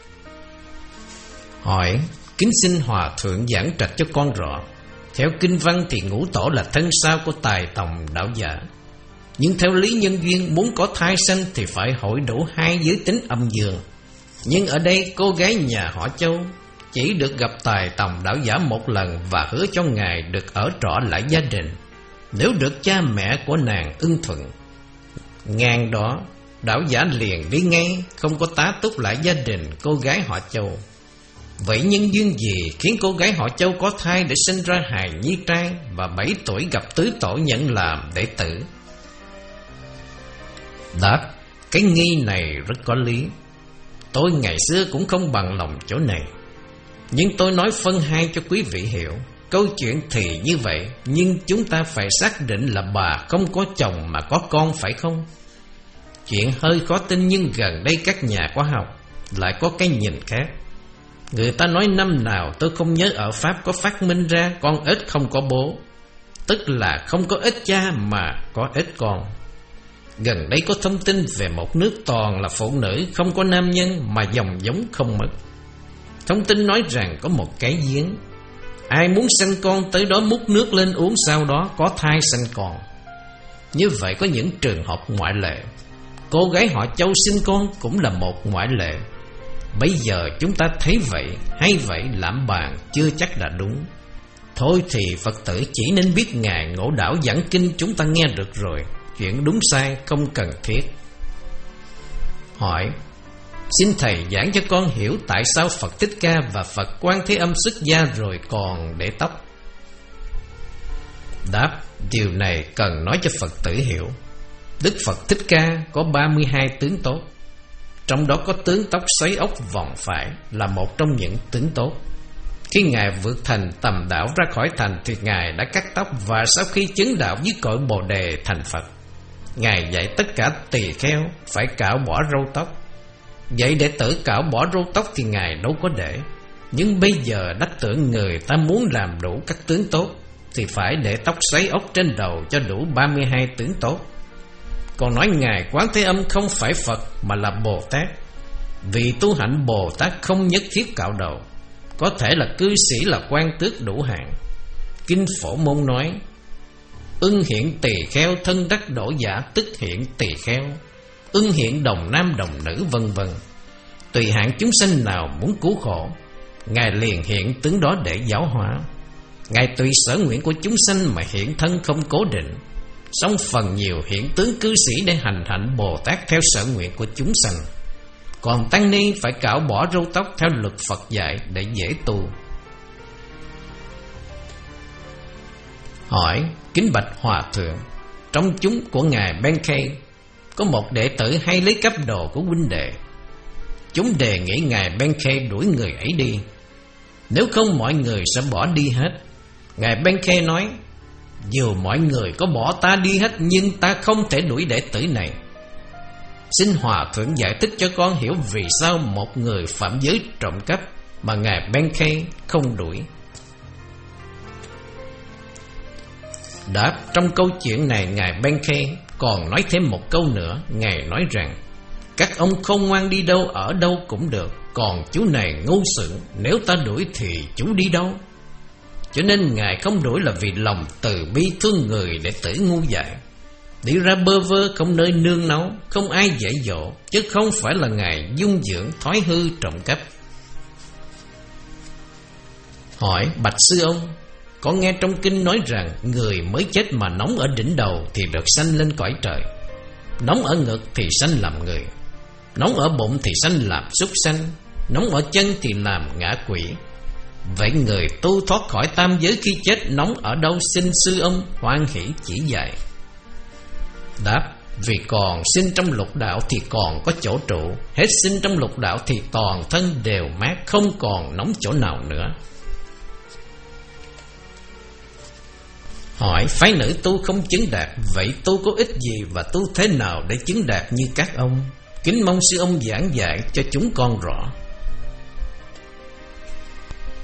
Hỏi: kính xin hòa thượng giảng trạch cho con rõ. Theo kinh văn thì Ngũ Tổ là thân sao của Tài Tòng đạo giả, nhưng theo lý nhân duyên, muốn có thai sanh thì phải hội đủ hai giới tính âm dương. Nhưng ở đây cô gái nhà họ Châu chỉ được gặp Tài Tòng đạo giả một lần và hứa cho ngài được ở trọ lại gia đình nếu được cha mẹ của nàng ưng thuận. Ngang đó, đạo giả liền đi ngay, không có tá túc lại gia đình cô gái họ Châu. Vậy nhân duyên gì khiến cô gái họ Châu có thai để sinh ra hài nhi trai và bảy tuổi gặp tứ tổ nhận làm đệ tử? Đáp: cái nghi này rất có lý. Tôi ngày xưa cũng không bằng lòng chỗ này, nhưng tôi nói phân hai cho quý vị hiểu. Câu chuyện thì như vậy, nhưng chúng ta phải xác định là bà không có chồng mà có con, phải không? Chuyện hơi khó tin, nhưng gần đây các nhà khoa học lại có cái nhìn khác. Người ta nói năm nào tôi không nhớ ở Pháp có phát minh ra con ếch không có bố, tức là không có ếch cha mà có ếch con. Gần đây có thông tin về một nước toàn là phụ nữ, không có nam nhân mà dòng giống không mất. Thông tin nói rằng có một cái giếng, ai muốn sanh con tới đó múc nước lên uống, sau đó có thai sanh con. Như vậy có những trường hợp ngoại lệ. Cô gái họ Châu sinh con cũng là một ngoại lệ. Bây giờ chúng ta thấy vậy, hay vậy lạm bàn chưa chắc đã đúng. Thôi thì Phật tử chỉ nên biết Ngài Ngộ Đảo giảng kinh chúng ta nghe được rồi, chuyện đúng sai không cần thiết. Hỏi: xin Thầy giảng cho con hiểu tại sao Phật Thích Ca và Phật Quan Thế Âm xuất gia rồi còn để tóc? Đáp: điều này cần nói cho Phật tử hiểu. Đức Phật Thích Ca có ba mươi hai tướng tốt, trong đó có tướng tóc xoáy ốc vòng phải là một trong những tướng tốt. Khi Ngài vượt thành Tầm Đảo ra khỏi thành thì Ngài đã cắt tóc, và sau khi chứng đạo dưới cội Bồ Đề thành Phật, Ngài dạy tất cả tỳ kheo phải cạo bỏ râu tóc. Vậy đệ tử cạo bỏ râu tóc thì Ngài đâu có để. Nhưng bây giờ đắc tưởng người ta muốn làm đủ các tướng tốt thì phải để tóc xoáy ốc trên đầu cho đủ ba mươi hai tướng tốt. Còn nói Ngài Quán Thế Âm không phải Phật mà là Bồ Tát, vì tu hạnh Bồ Tát không nhất thiết cạo đầu, có thể là cư sĩ, là quan tước đủ hạng. Kinh Phổ Môn nói: ưng hiện tỳ kheo thân đắc đổ giả, tức hiện tỳ kheo. Ưng hiện đồng nam đồng nữ, vân vân. Tùy hạng chúng sanh nào muốn cứu khổ, Ngài liền hiện tướng đó để giáo hóa. Ngài tùy sở nguyện của chúng sanh mà hiện thân không cố định, song phần nhiều hiện tướng cư sĩ để hành hạnh Bồ Tát theo sở nguyện của chúng sanh. Còn tăng ni phải cạo bỏ râu tóc theo luật Phật dạy để dễ tu. Hỏi: kính bạch Hòa Thượng, trong chúng của Ngài Benkei có một đệ tử hay lấy cắp đồ của huynh đệ. Chúng đề nghị Ngài Benkei đuổi người ấy đi, nếu không mọi người sẽ bỏ đi hết. Ngài Benkei nói: dù mọi người có bỏ ta đi hết, nhưng ta không thể đuổi đệ tử này. Xin Hòa Thượng giải thích cho con hiểu vì sao một người phạm giới trộm cắp mà Ngài Benkei không đuổi. Đáp: trong câu chuyện này Ngài Benkei còn nói thêm một câu nữa. Ngài nói rằng các ông không ngoan đi đâu ở đâu cũng được, còn chú này ngu xuẩn, nếu ta đuổi thì chú đi đâu? Cho nên Ngài không đuổi là vì lòng từ bi thương người đệ tử ngu dại, đi ra bơ vơ không nơi nương náu, không ai dạy dỗ, chứ không phải là Ngài dung dưỡng thói hư trộm cắp. Hỏi: bạch sư ông, có nghe trong kinh nói rằng người mới chết mà nóng ở đỉnh đầu thì được sanh lên cõi trời, nóng ở ngực thì sanh làm người, nóng ở bụng thì sanh làm súc sanh, nóng ở chân thì làm ngã quỷ. Vậy người tu thoát khỏi tam giới khi chết nóng ở đâu, xin sư ông hoan hỷ chỉ dạy. Đáp: vì còn sinh trong lục đạo thì còn có chỗ trụ, hết sinh trong lục đạo thì toàn thân đều mát, không còn nóng chỗ nào nữa. Hỏi: phái nữ tu không chứng đạt, vậy tu có ích gì và tu thế nào để chứng đạt như các ông? Kính mong sư ông giảng dạy cho chúng con rõ.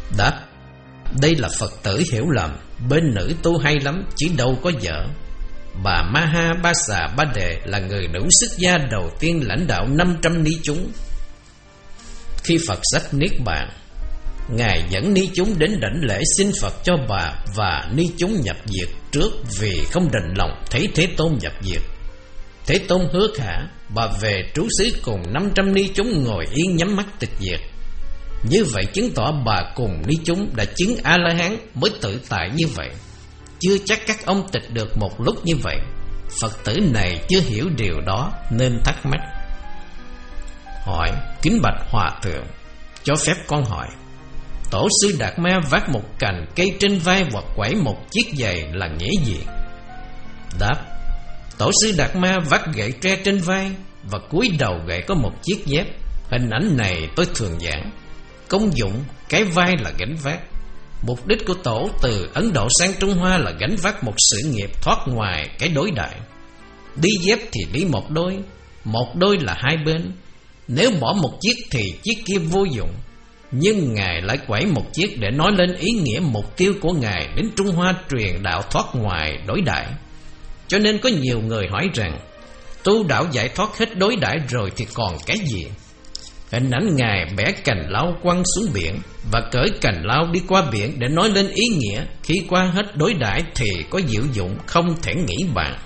Đáp: đây là Phật tử hiểu lầm. Bên nữ tu hay lắm, chỉ đâu có vợ. Bà Maha Ba Xà Ba Đề là người nữ xuất gia đầu tiên lãnh đạo năm trăm ni chúng. Khi Phật sắp niết bàn, Ngài dẫn ni chúng đến đảnh lễ xin Phật cho bà và ni chúng nhập diệt trước, vì không đành lòng thấy Thế Tôn nhập diệt. Thế Tôn hứa khả, bà về trú xứ cùng năm trăm ni chúng ngồi yên nhắm mắt tịch diệt. Như vậy chứng tỏ bà cùng ni chúng đã chứng A-la-hán mới tự tại như vậy. Chưa chắc các ông tịch được một lúc như vậy. Phật tử này chưa hiểu điều đó nên thắc mắc. Hỏi: kính bạch Hòa thượng, cho phép con hỏi, Tổ sư Đạt Ma vác một cành cây trên vai hoặc quẩy một chiếc giày là nghĩa gì? Đáp: Tổ sư Đạt Ma vác gậy tre trên vai và cuối đầu gậy có một chiếc dép. Hình ảnh này tôi thường giảng. Công dụng cái vai là gánh vác. Mục đích của tổ từ Ấn Độ sang Trung Hoa là gánh vác một sự nghiệp thoát ngoài cái đối đại. Đi dép thì đi một đôi, một đôi là hai bên. Nếu bỏ một chiếc thì chiếc kia vô dụng. Nhưng Ngài lại quẩy một chiếc để nói lên ý nghĩa mục tiêu của Ngài đến Trung Hoa truyền đạo thoát ngoài đối đại. Cho nên có nhiều người hỏi rằng, tu đạo giải thoát hết đối đại rồi thì còn cái gì? Hình ảnh Ngài bẻ cành lao quăng xuống biển và cởi cành lao đi qua biển để nói lên ý nghĩa khi qua hết đối đãi thì có diệu dụng không thể nghĩ bàn.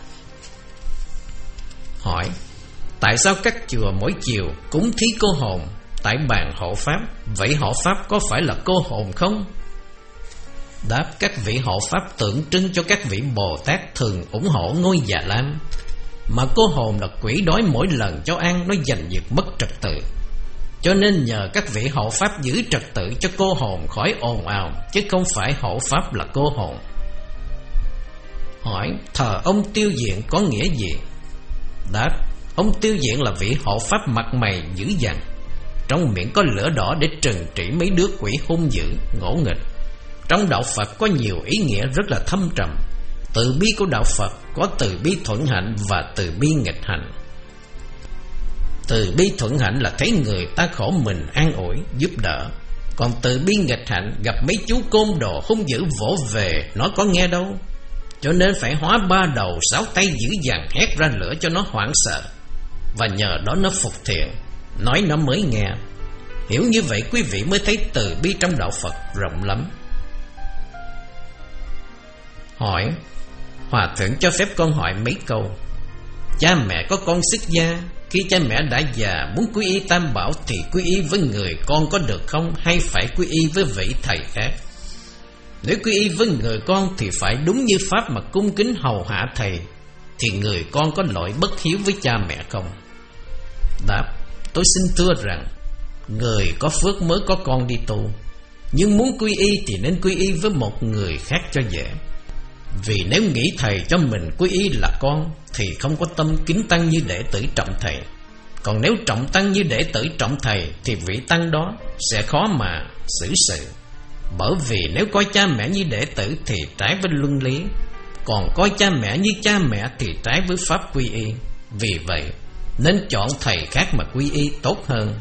Hỏi: tại sao các chùa mỗi chiều cúng thí cô hồn tại bàn hộ pháp? Vậy hộ pháp có phải là cô hồn không? Đáp: các vị hộ pháp tượng trưng cho các vị Bồ Tát thường ủng hộ ngôi Già Lam, mà cô hồn là quỷ đói mỗi lần cho ăn nó giành giật mất trật tự. Cho nên nhờ các vị hộ pháp giữ trật tự cho cô hồn khỏi ồn ào, chứ không phải hộ pháp là cô hồn. Hỏi: thờ ông Tiêu Diện có nghĩa gì? Đáp: ông Tiêu Diện là vị hộ pháp mặt mày dữ dằn, trong miệng có lửa đỏ để trừng trị mấy đứa quỷ hung dữ, ngỗ nghịch. Trong đạo Phật có nhiều ý nghĩa rất là thâm trầm. Từ bi của đạo Phật có từ bi thuận hạnh và từ bi nghịch hạnh. Từ bi thuận hạnh là thấy người ta khổ mình an ủi, giúp đỡ. Còn từ bi nghịch hạnh gặp mấy chú côn đồ hung dữ vỗ về, nó có nghe đâu. Cho nên phải hóa ba đầu sáu tay dữ dằn hét ra lửa cho nó hoảng sợ, và nhờ đó nó phục thiện, nói nó mới nghe. Hiểu như vậy quý vị mới thấy từ bi trong đạo Phật rộng lắm. Hỏi: Hòa thượng cho phép con hỏi mấy câu. Cha mẹ có con xuất gia, khi cha mẹ đã già muốn quy y Tam Bảo thì quy y với người con có được không, hay phải quy y với vị thầy khác? Nếu quy y với người con thì phải đúng như pháp mà cung kính hầu hạ thầy, thì người con có lỗi bất hiếu với cha mẹ không? Đáp: tôi xin thưa rằng người có phước mới có con đi tu, nhưng muốn quy y thì nên quy y với một người khác cho dễ. Vì nếu nghĩ thầy cho mình quy y là con thì không có tâm kính tăng như đệ tử trọng thầy. Còn nếu trọng tăng như đệ tử trọng thầy thì vị tăng đó sẽ khó mà xử sự. Bởi vì nếu coi cha mẹ như đệ tử thì trái với luân lý, còn coi cha mẹ như cha mẹ thì trái với pháp quy y. Vì vậy nên chọn thầy khác mà quy y tốt hơn.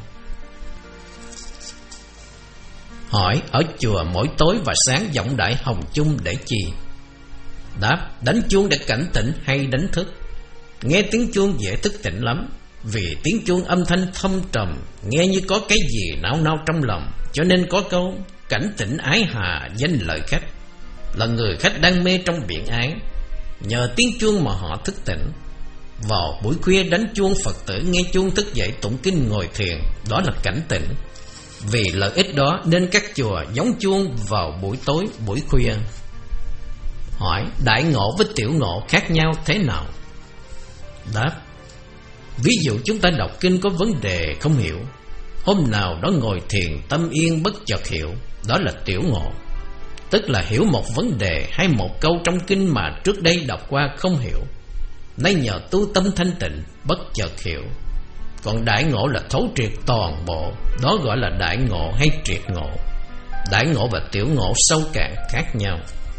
Hỏi: ở chùa mỗi tối và sáng vọng đại hồng chung để chi? Đáp: đánh chuông để cảnh tỉnh hay đánh thức? Nghe tiếng chuông dễ thức tỉnh lắm, vì tiếng chuông âm thanh thâm trầm, nghe như có cái gì nao nao trong lòng. Cho nên có câu cảnh tỉnh ái hà danh lợi khách, là người khách đang mê trong biển ái, nhờ tiếng chuông mà họ thức tỉnh. Vào buổi khuya đánh chuông, Phật tử nghe chuông thức dậy tụng kinh ngồi thiền, đó là cảnh tỉnh. Vì lợi ích đó nên các chùa giống chuông vào buổi tối buổi khuya. Hỏi: đại ngộ với tiểu ngộ khác nhau thế nào? Đáp: ví dụ chúng ta đọc kinh có vấn đề không hiểu, hôm nào đó ngồi thiền tâm yên bất chợt hiểu, đó là tiểu ngộ. Tức là hiểu một vấn đề hay một câu trong kinh mà trước đây đọc qua không hiểu, nay nhờ tu tâm thanh tịnh bất chợt hiểu. Còn đại ngộ là thấu triệt toàn bộ, đó gọi là đại ngộ hay triệt ngộ. Đại ngộ và tiểu ngộ sâu cạn khác nhau.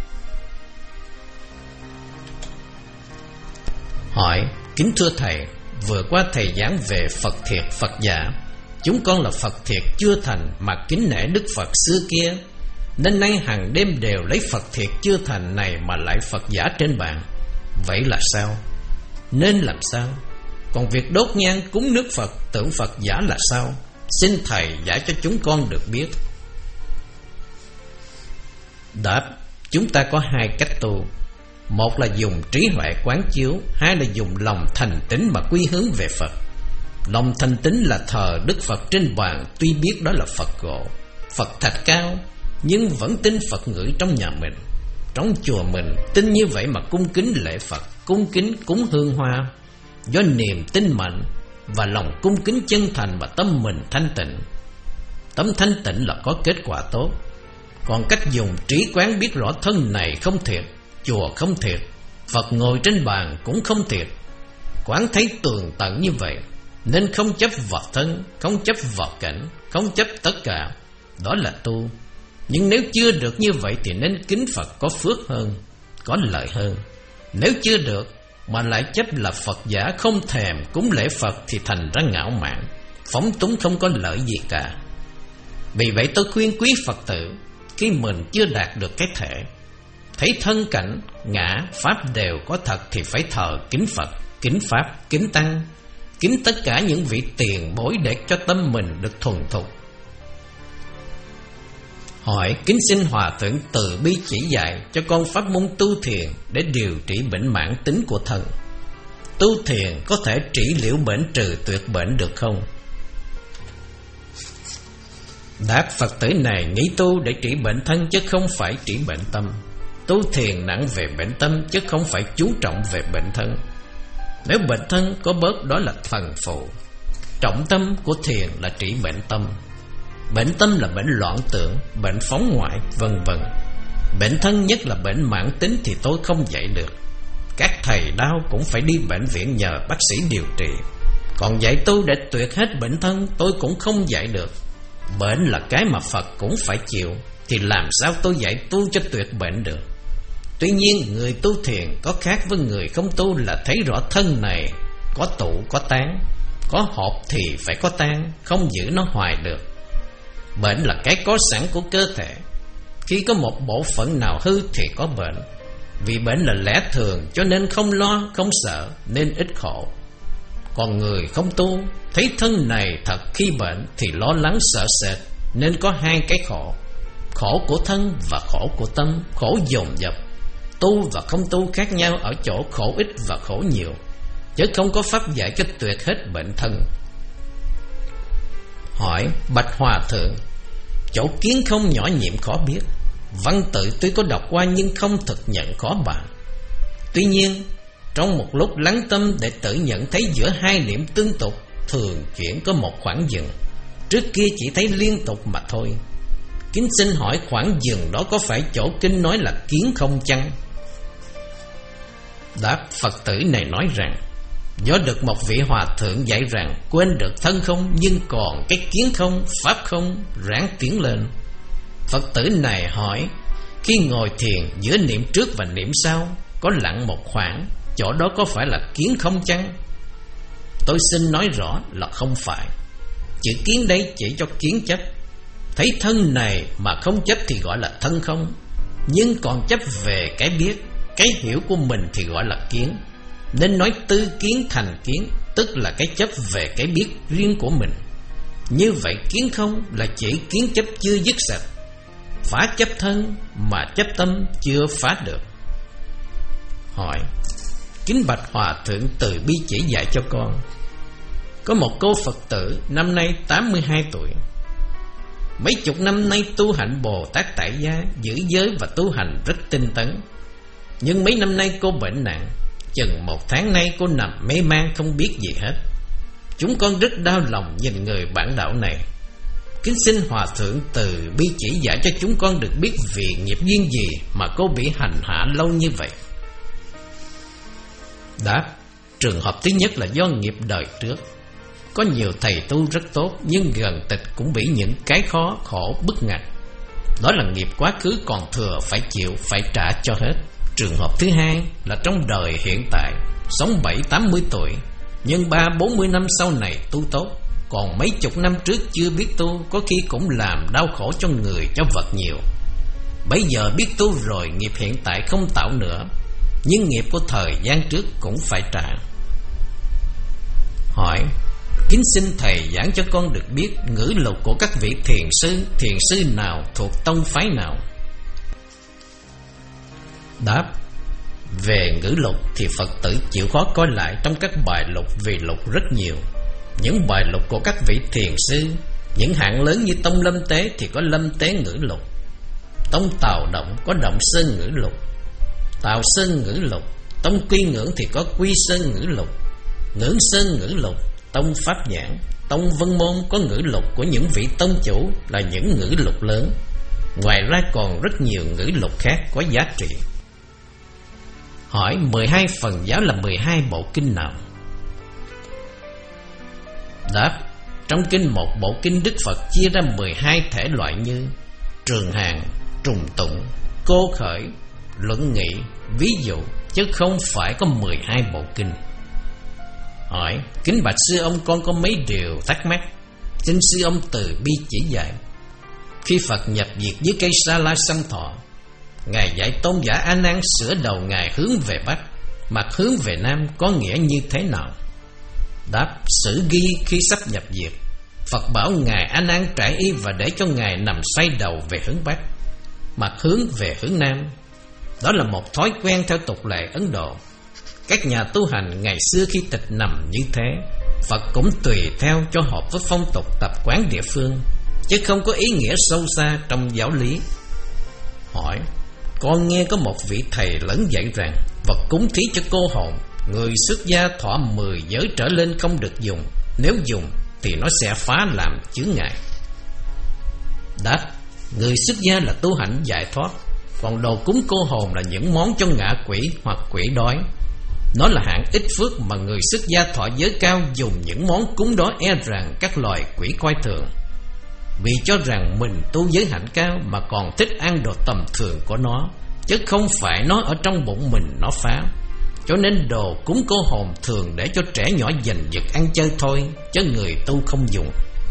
Hỏi: kính thưa thầy, vừa qua thầy giảng về Phật thiệt Phật giả. Chúng con là Phật thiệt chưa thành mà kính nể Đức Phật xưa kia, nên nay hàng đêm đều lấy Phật thiệt chưa thành này mà lại Phật giả trên bàn. Vậy là sao? Nên làm sao? Còn việc đốt nhang cúng nước Phật, tưởng Phật giả là sao? Xin Thầy giải cho chúng con được biết. Đáp: chúng ta có hai cách tu. Một là dùng trí huệ quán chiếu, hai là dùng lòng thành tín mà quy hướng về Phật. Lòng thành tín là thờ Đức Phật trên bàn, tuy biết đó là Phật gỗ, Phật thạch cao, nhưng vẫn tin Phật ngự trong nhà mình, trong chùa mình. Tin như vậy mà cung kính lễ Phật, cung kính cúng hương hoa, do niềm tin mạnh và lòng cung kính chân thành mà tâm mình thanh tịnh. Tâm thanh tịnh là có kết quả tốt. Còn cách dùng trí quán biết rõ thân này không thiệt, chùa không thiệt, Phật ngồi trên bàn cũng không thiệt, quán thấy tường tận như vậy, nên không chấp vào thân, không chấp vào cảnh, không chấp tất cả. Đó là tu. Nhưng nếu chưa được như vậy thì nên kính Phật có phước hơn, có lợi hơn. Nếu chưa được mà lại chấp là Phật giả, không thèm cúng lễ Phật thì thành ra ngạo mạn, phóng túng, không có lợi gì cả. Vì vậy tôi khuyên quý Phật tử, khi mình chưa đạt được cái thể, thấy thân cảnh, ngã, Pháp đều có thật thì phải thờ kính Phật, kính Pháp, kính Tăng, kính tất cả những vị tiền bối để cho tâm mình được thuần thục. Hỏi: kính xin Hòa Thượng từ bi chỉ dạy cho con pháp môn tu thiền để điều trị bệnh mãn tính của thân. Tu thiền có thể trị liễu bệnh, trừ tuyệt bệnh được không? Đáp: Phật tử này nghĩ tu để trị bệnh thân chứ không phải trị bệnh tâm. Tu thiền nặng về bệnh tâm chứ không phải chú trọng về bệnh thân. Nếu bệnh thân có bớt đó là phần phụ, trọng tâm của thiền là trị bệnh tâm. Bệnh tâm là bệnh loạn tưởng, bệnh phóng ngoại, vân vân. Bệnh thân nhất là bệnh mãn tính thì tôi không dạy được. Các thầy đau cũng phải đi bệnh viện nhờ bác sĩ điều trị. Còn dạy tu để tuyệt hết bệnh thân tôi cũng không dạy được. Bệnh là cái mà Phật cũng phải chịu, thì làm sao tôi dạy tu cho tuyệt bệnh được? Tuy nhiên người tu thiền có khác với người không tu là thấy rõ thân này có tụ có tán, có hợp thì phải có tan, không giữ nó hoài được. Bệnh là cái có sẵn của cơ thể. Khi có một bộ phận nào hư thì có bệnh. Vì bệnh là lẽ thường cho nên không lo, không sợ, nên ít khổ. Còn người không tu, thấy thân này thật khi bệnh thì lo lắng sợ sệt, nên có hai cái khổ. Khổ của thân và khổ của tâm, khổ dồn dập. Tu và không tu khác nhau ở chỗ khổ ít và khổ nhiều, chứ không có pháp giải cho tuyệt hết bệnh thân. Hỏi: bạch Hòa Thượng, chỗ kiến không nhỏ nhiệm khó biết, văn tự tuy có đọc qua nhưng không thực nhận khó bàn. Tuy nhiên trong một lúc lắng tâm để tự nhận thấy giữa hai niệm tương tục thường chuyển có một khoảng dừng. Trước kia chỉ thấy liên tục mà thôi. Kính xin hỏi khoảng dừng đó có phải chỗ kinh nói là kiến không chăng? Đáp: Phật tử này nói rằng do được một vị hòa thượng dạy rằng quên được thân không, nhưng còn cái kiến không, pháp không, ráng tiến lên. Phật tử này hỏi: khi ngồi thiền giữa niệm trước và niệm sau có lặng một khoảng, chỗ đó có phải là kiến không chăng? Tôi xin nói rõ là không phải. Chữ kiến đây chỉ cho kiến chấp. Thấy thân này mà không chấp thì gọi là thân không, nhưng còn chấp về cái biết, cái hiểu của mình thì gọi là kiến. Nên nói tư kiến thành kiến, tức là cái chấp về cái biết riêng của mình. Như vậy kiến không là chỉ kiến chấp chưa dứt sạch. Phá chấp thân mà chấp tâm chưa phá được. Hỏi: kính bạch Hòa Thượng từ bi chỉ dạy cho con. Có một cô Phật tử năm nay tám mươi hai tuổi, mấy chục năm nay tu hạnh Bồ Tát tại gia, giữ giới và tu hành rất tinh tấn. Nhưng mấy năm nay cô bệnh nặng, chừng một tháng nay cô nằm mê man không biết gì hết. Chúng con rất đau lòng nhìn người bạn đạo này. Kính xin Hòa Thượng từ bi chỉ dạy cho chúng con được biết vì nghiệp duyên gì mà cô bị hành hạ lâu như vậy. Đáp: trường hợp thứ nhất là do nghiệp đời trước. Có nhiều thầy tu rất tốt, nhưng gần tịch cũng bị những cái khó khổ bức ngặt. Đó là nghiệp quá khứ còn thừa, phải chịu, phải trả cho hết. Trường hợp thứ hai là trong đời hiện tại, sống bảy tám mươi tuổi, nhưng ba bốn mươi năm sau này tu tốt. Còn mấy chục năm trước chưa biết tu, có khi cũng làm đau khổ cho người cho vật nhiều. Bây giờ biết tu rồi, nghiệp hiện tại không tạo nữa, nhưng nghiệp của thời gian trước cũng phải trả. Hỏi: kính xin thầy giảng cho con được biết ngữ lục của các vị thiền sư, thiền sư nào thuộc tông phái nào? Đáp: về ngữ lục thì Phật tử chịu khó coi lại trong các bài lục, vì lục rất nhiều. Những bài lục của các vị thiền sư, những hạng lớn như tông Lâm Tế thì có Lâm Tế ngữ lục, tông Tào Động có Động Sơn ngữ lục, Tào Sơn ngữ lục, tông Quy Ngưỡng thì có Quy Sơn ngữ lục, Ngưỡng Sơn ngữ lục, tông Pháp Nhãn, tông Vân Môn có ngữ lục của những vị tông chủ là những ngữ lục lớn. Ngoài ra còn rất nhiều ngữ lục khác có giá trị. Hỏi: mười hai phần giáo là mười hai bộ kinh nào? Đáp: trong kinh một bộ kinh, Đức Phật chia ra mười hai thể loại như Trường Hàng, Trùng Tụng, Cô Khởi, Luận Nghị, ví dụ, chứ không phải có mười hai bộ kinh. Hỏi: kính bạch sư ông, con có mấy điều thắc mắc, xin sư ông từ bi chỉ dạy. Khi Phật nhập diệt dưới cây Sa La Xăm Thọ, Ngài dạy tôn giả A Nan sửa đầu Ngài hướng về Bắc, mặt hướng về Nam có nghĩa như thế nào? Đáp: sử ghi khi sắp nhập diệt, Phật bảo Ngài A Nan trải y và để cho Ngài nằm xoay đầu về hướng Bắc, mặt hướng về hướng Nam. Đó là một thói quen theo tục lệ Ấn Độ. Các nhà tu hành ngày xưa khi tịch nằm như thế, Phật cũng tùy theo cho hợp với phong tục tập quán địa phương, chứ không có ý nghĩa sâu xa trong giáo lý. Hỏi: con nghe có một vị thầy lớn dạy rằng vật cúng thí cho cô hồn, người xuất gia thọ mười giới trở lên không được dùng, nếu dùng thì nó sẽ phá làm chướng ngại. Đáp: người xuất gia là tu hành giải thoát, còn đồ cúng cô hồn là những món cho ngạ quỷ hoặc quỷ đói. Nó là hạng ít phước mà người xuất gia thọ giới cao dùng những món cúng đó e rằng các loài quỷ coi thường, vì cho rằng mình tu giới hạnh cao mà còn thích ăn đồ tầm thường của nó, chứ không phải nó ở trong bụng mình nó phá. Cho nên đồ cúng cô hồn thường để cho trẻ nhỏ giành giật ăn chơi thôi, chứ người tu không dùng.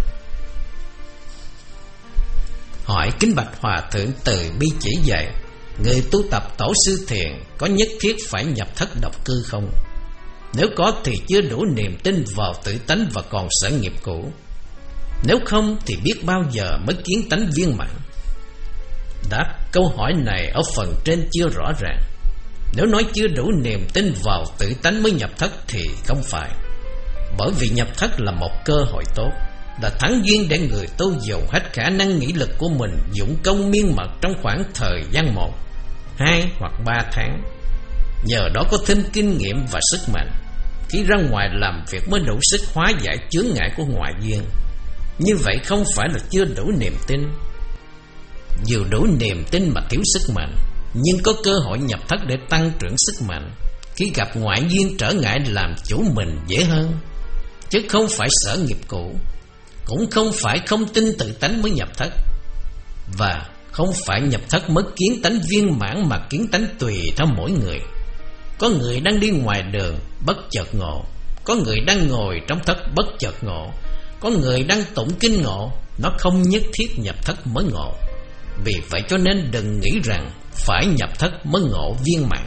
Hỏi: kính bạch hòa thượng từ bi chỉ dạy, người tu tập tổ sư thiền có nhất thiết phải nhập thất độc cư không? Nếu có thì chưa đủ niềm tin vào tự tánh và còn sở nghiệp cũ. Nếu không thì biết bao giờ mới kiến tánh viên mãn? Đáp: câu hỏi này ở phần trên chưa rõ ràng. Nếu nói chưa đủ niềm tin vào tự tánh mới nhập thất thì không phải. Bởi vì nhập thất là một cơ hội tốt, là thắng duyên để người tu dùng hết khả năng nghĩ lực của mình, dụng công miên mật trong khoảng thời gian một, hai hoặc ba tháng. Nhờ đó có thêm kinh nghiệm và sức mạnh, khi ra ngoài làm việc mới đủ sức hóa giải chướng ngại của ngoại duyên. Như vậy không phải là chưa đủ niềm tin. Dù đủ niềm tin mà thiếu sức mạnh, nhưng có cơ hội nhập thất để tăng trưởng sức mạnh. Khi gặp ngoại duyên trở ngại làm chủ mình dễ hơn, chứ không phải sở nghiệp cũ. Cũng không phải không tin tự tánh mới nhập thất, và không phải nhập thất mới kiến tánh viên mãn, mà kiến tánh tùy theo mỗi người. Có người đang đi ngoài đường bất chợt ngộ, có người đang ngồi trong thất bất chợt ngộ, có người đang tụng kinh ngộ. Nó không nhất thiết nhập thất mới ngộ. Vì vậy cho nên đừng nghĩ rằng phải nhập thất mới ngộ viên mãn.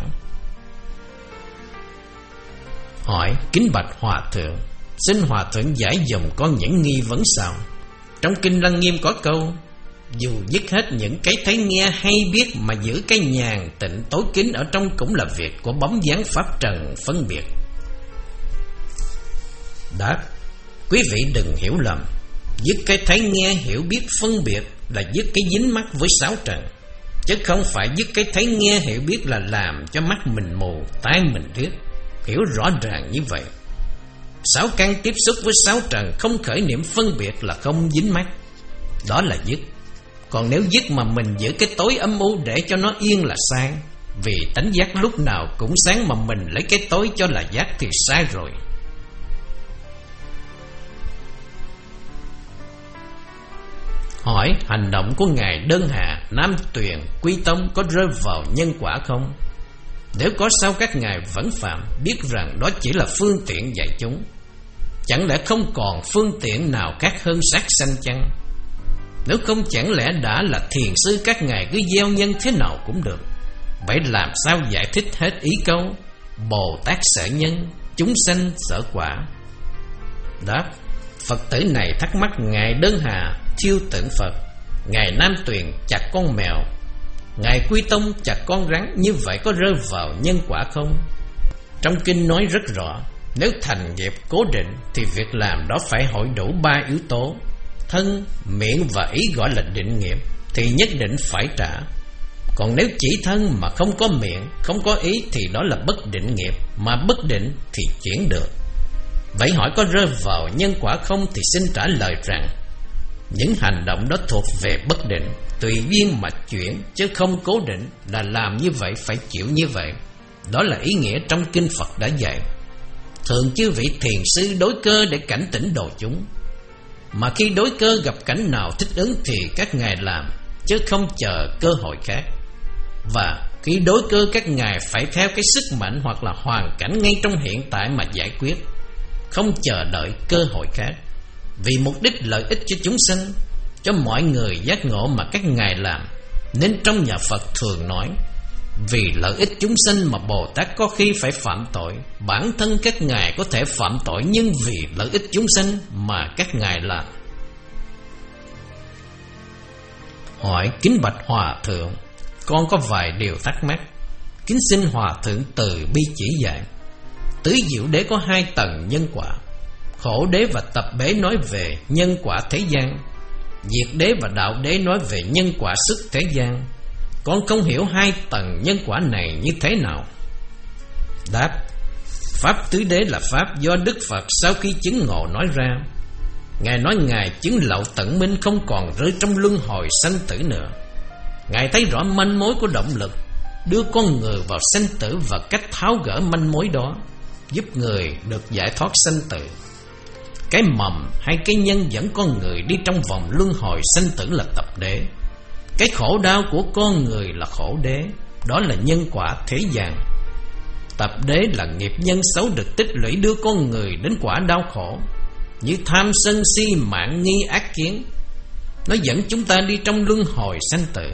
Hỏi: kính bạch hòa thượng, xin hòa thượng giải dùm con những nghi vấn sau. Trong kinh Lăng Nghiêm có câu: dù dứt hết những cái thấy nghe hay biết, mà giữ cái nhàn tịnh tối kín ở trong cũng là việc của bóng dáng pháp trần phân biệt. Đáp: quý vị đừng hiểu lầm, dứt cái thấy nghe hiểu biết phân biệt là dứt cái dính mắc với sáu trần, chứ không phải dứt cái thấy nghe hiểu biết là làm cho mắt mình mù, tai mình điếc. Hiểu rõ ràng như vậy. Sáu căn tiếp xúc với sáu trần không khởi niệm phân biệt là không dính mắc, đó là dứt. Còn nếu dứt mà mình giữ cái tối âm u để cho nó yên là sai. Vì tánh giác lúc nào cũng sáng, mà mình lấy cái tối cho là giác thì sai rồi. Hỏi: hành động của Ngài Đơn Hà, Nam Tuyền, Quy Tông có rơi vào nhân quả không? Nếu có sao các ngài vẫn phạm, biết rằng đó chỉ là phương tiện dạy chúng. Chẳng lẽ không còn phương tiện nào khác hơn sát sanh chăng? Nếu không chẳng lẽ đã là thiền sư các ngài cứ gieo nhân thế nào cũng được. Vậy làm sao giải thích hết ý câu Bồ Tát sợ nhân, chúng sanh sợ quả? Đáp: Phật tử này thắc mắc ngài Đơn Hà thiêu tượng Phật, ngài Nam Tuyền chặt con mèo, ngài Quy Tông chặt con rắn, như vậy có rơi vào nhân quả không? Trong kinh nói rất rõ, nếu thành nghiệp cố định thì việc làm đó phải hội đủ ba yếu tố: thân, miệng và ý gọi là định nghiệp, thì nhất định phải trả. Còn nếu chỉ thân mà không có miệng, không có ý thì đó là bất định nghiệp, mà bất định thì chuyển được. Vậy hỏi có rơi vào nhân quả không? Thì xin trả lời rằng những hành động đó thuộc về bất định, tùy duyên mà chuyển, chứ không cố định là làm như vậy phải chịu như vậy. Đó là ý nghĩa trong kinh Phật đã dạy. Thường chư vị thiền sư đối cơ để cảnh tỉnh độ chúng, mà khi đối cơ gặp cảnh nào thích ứng thì các ngài làm, chứ không chờ cơ hội khác. Và khi đối cơ các ngài phải theo cái sức mạnh hoặc là hoàn cảnh ngay trong hiện tại mà giải quyết, không chờ đợi cơ hội khác. Vì mục đích lợi ích cho chúng sanh, cho mọi người giác ngộ mà các ngài làm. Nên trong nhà Phật thường nói, vì lợi ích chúng sanh mà Bồ Tát có khi phải phạm tội. Bản thân các ngài có thể phạm tội, nhưng vì lợi ích chúng sanh mà các ngài làm. Hỏi: Kính bạch Hòa Thượng, con có vài điều thắc mắc, kính xin Hòa Thượng từ bi chỉ dạy. Tứ Diệu Đế có hai tầng nhân quả. Khổ Đế và Tập Bế nói về nhân quả thế gian, Diệt Đế và Đạo Đế nói về nhân quả xuất thế gian. Con không hiểu hai tầng nhân quả này như thế nào. Đáp: Pháp tứ đế là pháp do Đức Phật sau khi chứng ngộ nói ra. Ngài nói Ngài chứng lậu tận minh, không còn rơi trong luân hồi sanh tử nữa. Ngài thấy rõ manh mối của động lực đưa con người vào sanh tử và cách tháo gỡ manh mối đó, giúp người được giải thoát sanh tử. Cái mầm hay cái nhân dẫn con người đi trong vòng luân hồi sanh tử là tập đế. Cái khổ đau của con người là khổ đế, đó là nhân quả thế gian. Tập đế là nghiệp nhân xấu được tích lũy đưa con người đến quả đau khổ, như tham sân si mạng nghi ác kiến. Nó dẫn chúng ta đi trong luân hồi sanh tử.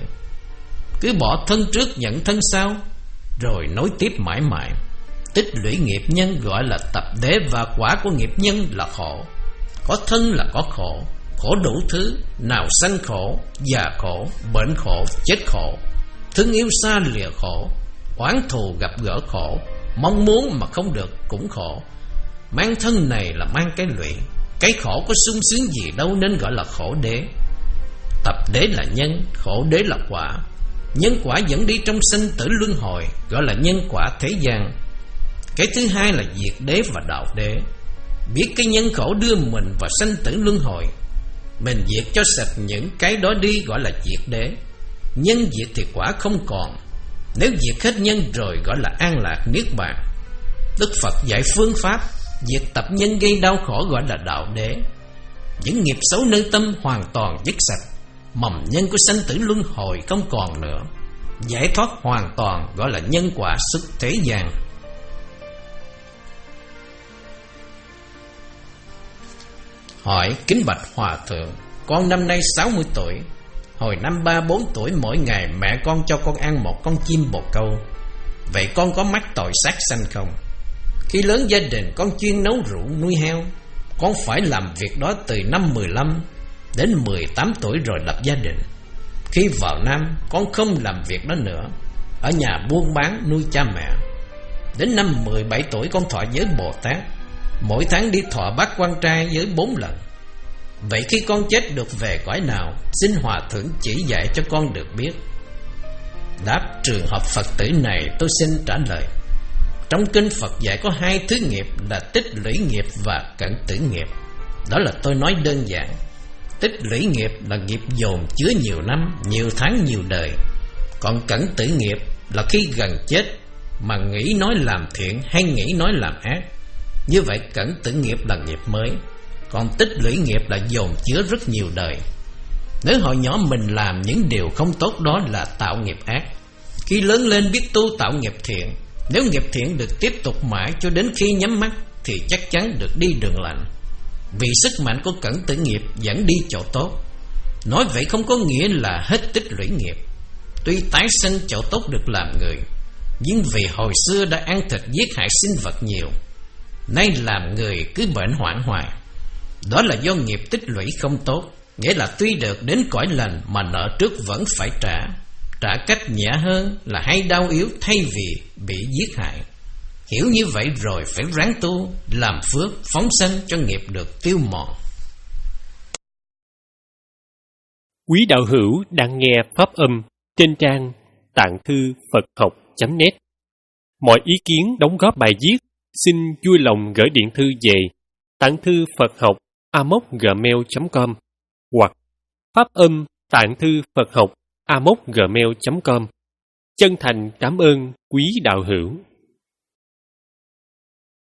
Cứ bỏ thân trước nhận thân sau, rồi nối tiếp mãi mãi. Tích lũy nghiệp nhân gọi là tập đế, và quả của nghiệp nhân là khổ. Có thân là có khổ, khổ đủ thứ, nào sanh khổ, già khổ, bệnh khổ, chết khổ, thương yêu xa lìa khổ, oán thù gặp gỡ khổ, mong muốn mà không được cũng khổ. Mang thân này là mang cái lụy, cái khổ có sung sướng gì đâu, nên gọi là khổ đế. Tập đế là nhân, khổ đế là quả. Nhân quả dẫn đi trong sanh tử luân hồi, gọi là nhân quả thế gian. Cái thứ hai là diệt đế và đạo đế. Biết cái nhân khổ đưa mình vào sanh tử luân hồi, mình diệt cho sạch những cái đó đi, gọi là diệt đế. Nhân diệt thì quả không còn. Nếu diệt hết nhân rồi gọi là an lạc niết bàn. Đức Phật dạy phương pháp diệt tập nhân gây đau khổ, gọi là đạo đế. Những nghiệp xấu nơi tâm hoàn toàn dứt sạch, mầm nhân của sanh tử luân hồi không còn nữa, giải thoát hoàn toàn, gọi là nhân quả xuất thế gian. Hỏi: Kính bạch Hòa Thượng, con năm nay sáu mươi tuổi. Hồi năm ba bốn tuổi, mỗi ngày mẹ con cho con ăn một con chim bồ câu. Vậy con có mắc tội sát sanh không? Khi lớn gia đình, con chuyên nấu rượu nuôi heo. Con phải làm việc đó từ năm mười lăm đến mười tám tuổi rồi lập gia đình. Khi vào Nam, con không làm việc đó nữa, ở nhà buôn bán nuôi cha mẹ. Đến năm mười bảy tuổi, con thọ giới Bồ Tát, mỗi tháng đi thọ bát quan trai giới bốn lần. Vậy khi con chết được về cõi nào? Xin Hòa Thượng chỉ dạy cho con được biết. Đáp: Trường hợp Phật tử này tôi xin trả lời. Trong kinh Phật dạy có hai thứ nghiệp là tích lũy nghiệp và cẩn tử nghiệp. Đó là tôi nói đơn giản. Tích lũy nghiệp là nghiệp dồn chứa nhiều năm, nhiều tháng, nhiều đời. Còn cẩn tử nghiệp là khi gần chết mà nghĩ nói làm thiện hay nghĩ nói làm ác. Như vậy cẩn tử nghiệp là nghiệp mới. Còn tích lũy nghiệp là dồn chứa rất nhiều đời. Nếu hồi nhỏ mình làm những điều không tốt, đó là tạo nghiệp ác. Khi lớn lên biết tu tạo nghiệp thiện, nếu nghiệp thiện được tiếp tục mãi cho đến khi nhắm mắt, thì chắc chắn được đi đường lành. Vì sức mạnh của cẩn tử nghiệp dẫn đi chỗ tốt. Nói vậy không có nghĩa là hết tích lũy nghiệp. Tuy tái sinh chỗ tốt được làm người, nhưng vì hồi xưa đã ăn thịt giết hại sinh vật nhiều, nay làm người cứ bệnh hoạn hoài. Đó là do nghiệp tích lũy không tốt. Nghĩa là tuy được đến cõi lành mà nợ trước vẫn phải trả. Trả cách nhẹ hơn là hay đau yếu thay vì bị giết hại. Hiểu như vậy rồi phải ráng tu, làm phước, phóng sanh cho nghiệp được tiêu mòn. Quý đạo hữu đang nghe pháp âm trên trang tạng thư Phật học chấm net. Mọi ý kiến đóng góp bài viết xin vui lòng gửi điện thư về tạng thư Phật học a m o c gmail chấm com hoặc pháp âm tạng thư Phật học a m o c gmail chấm com. Chân thành cảm ơn quý đạo hữu.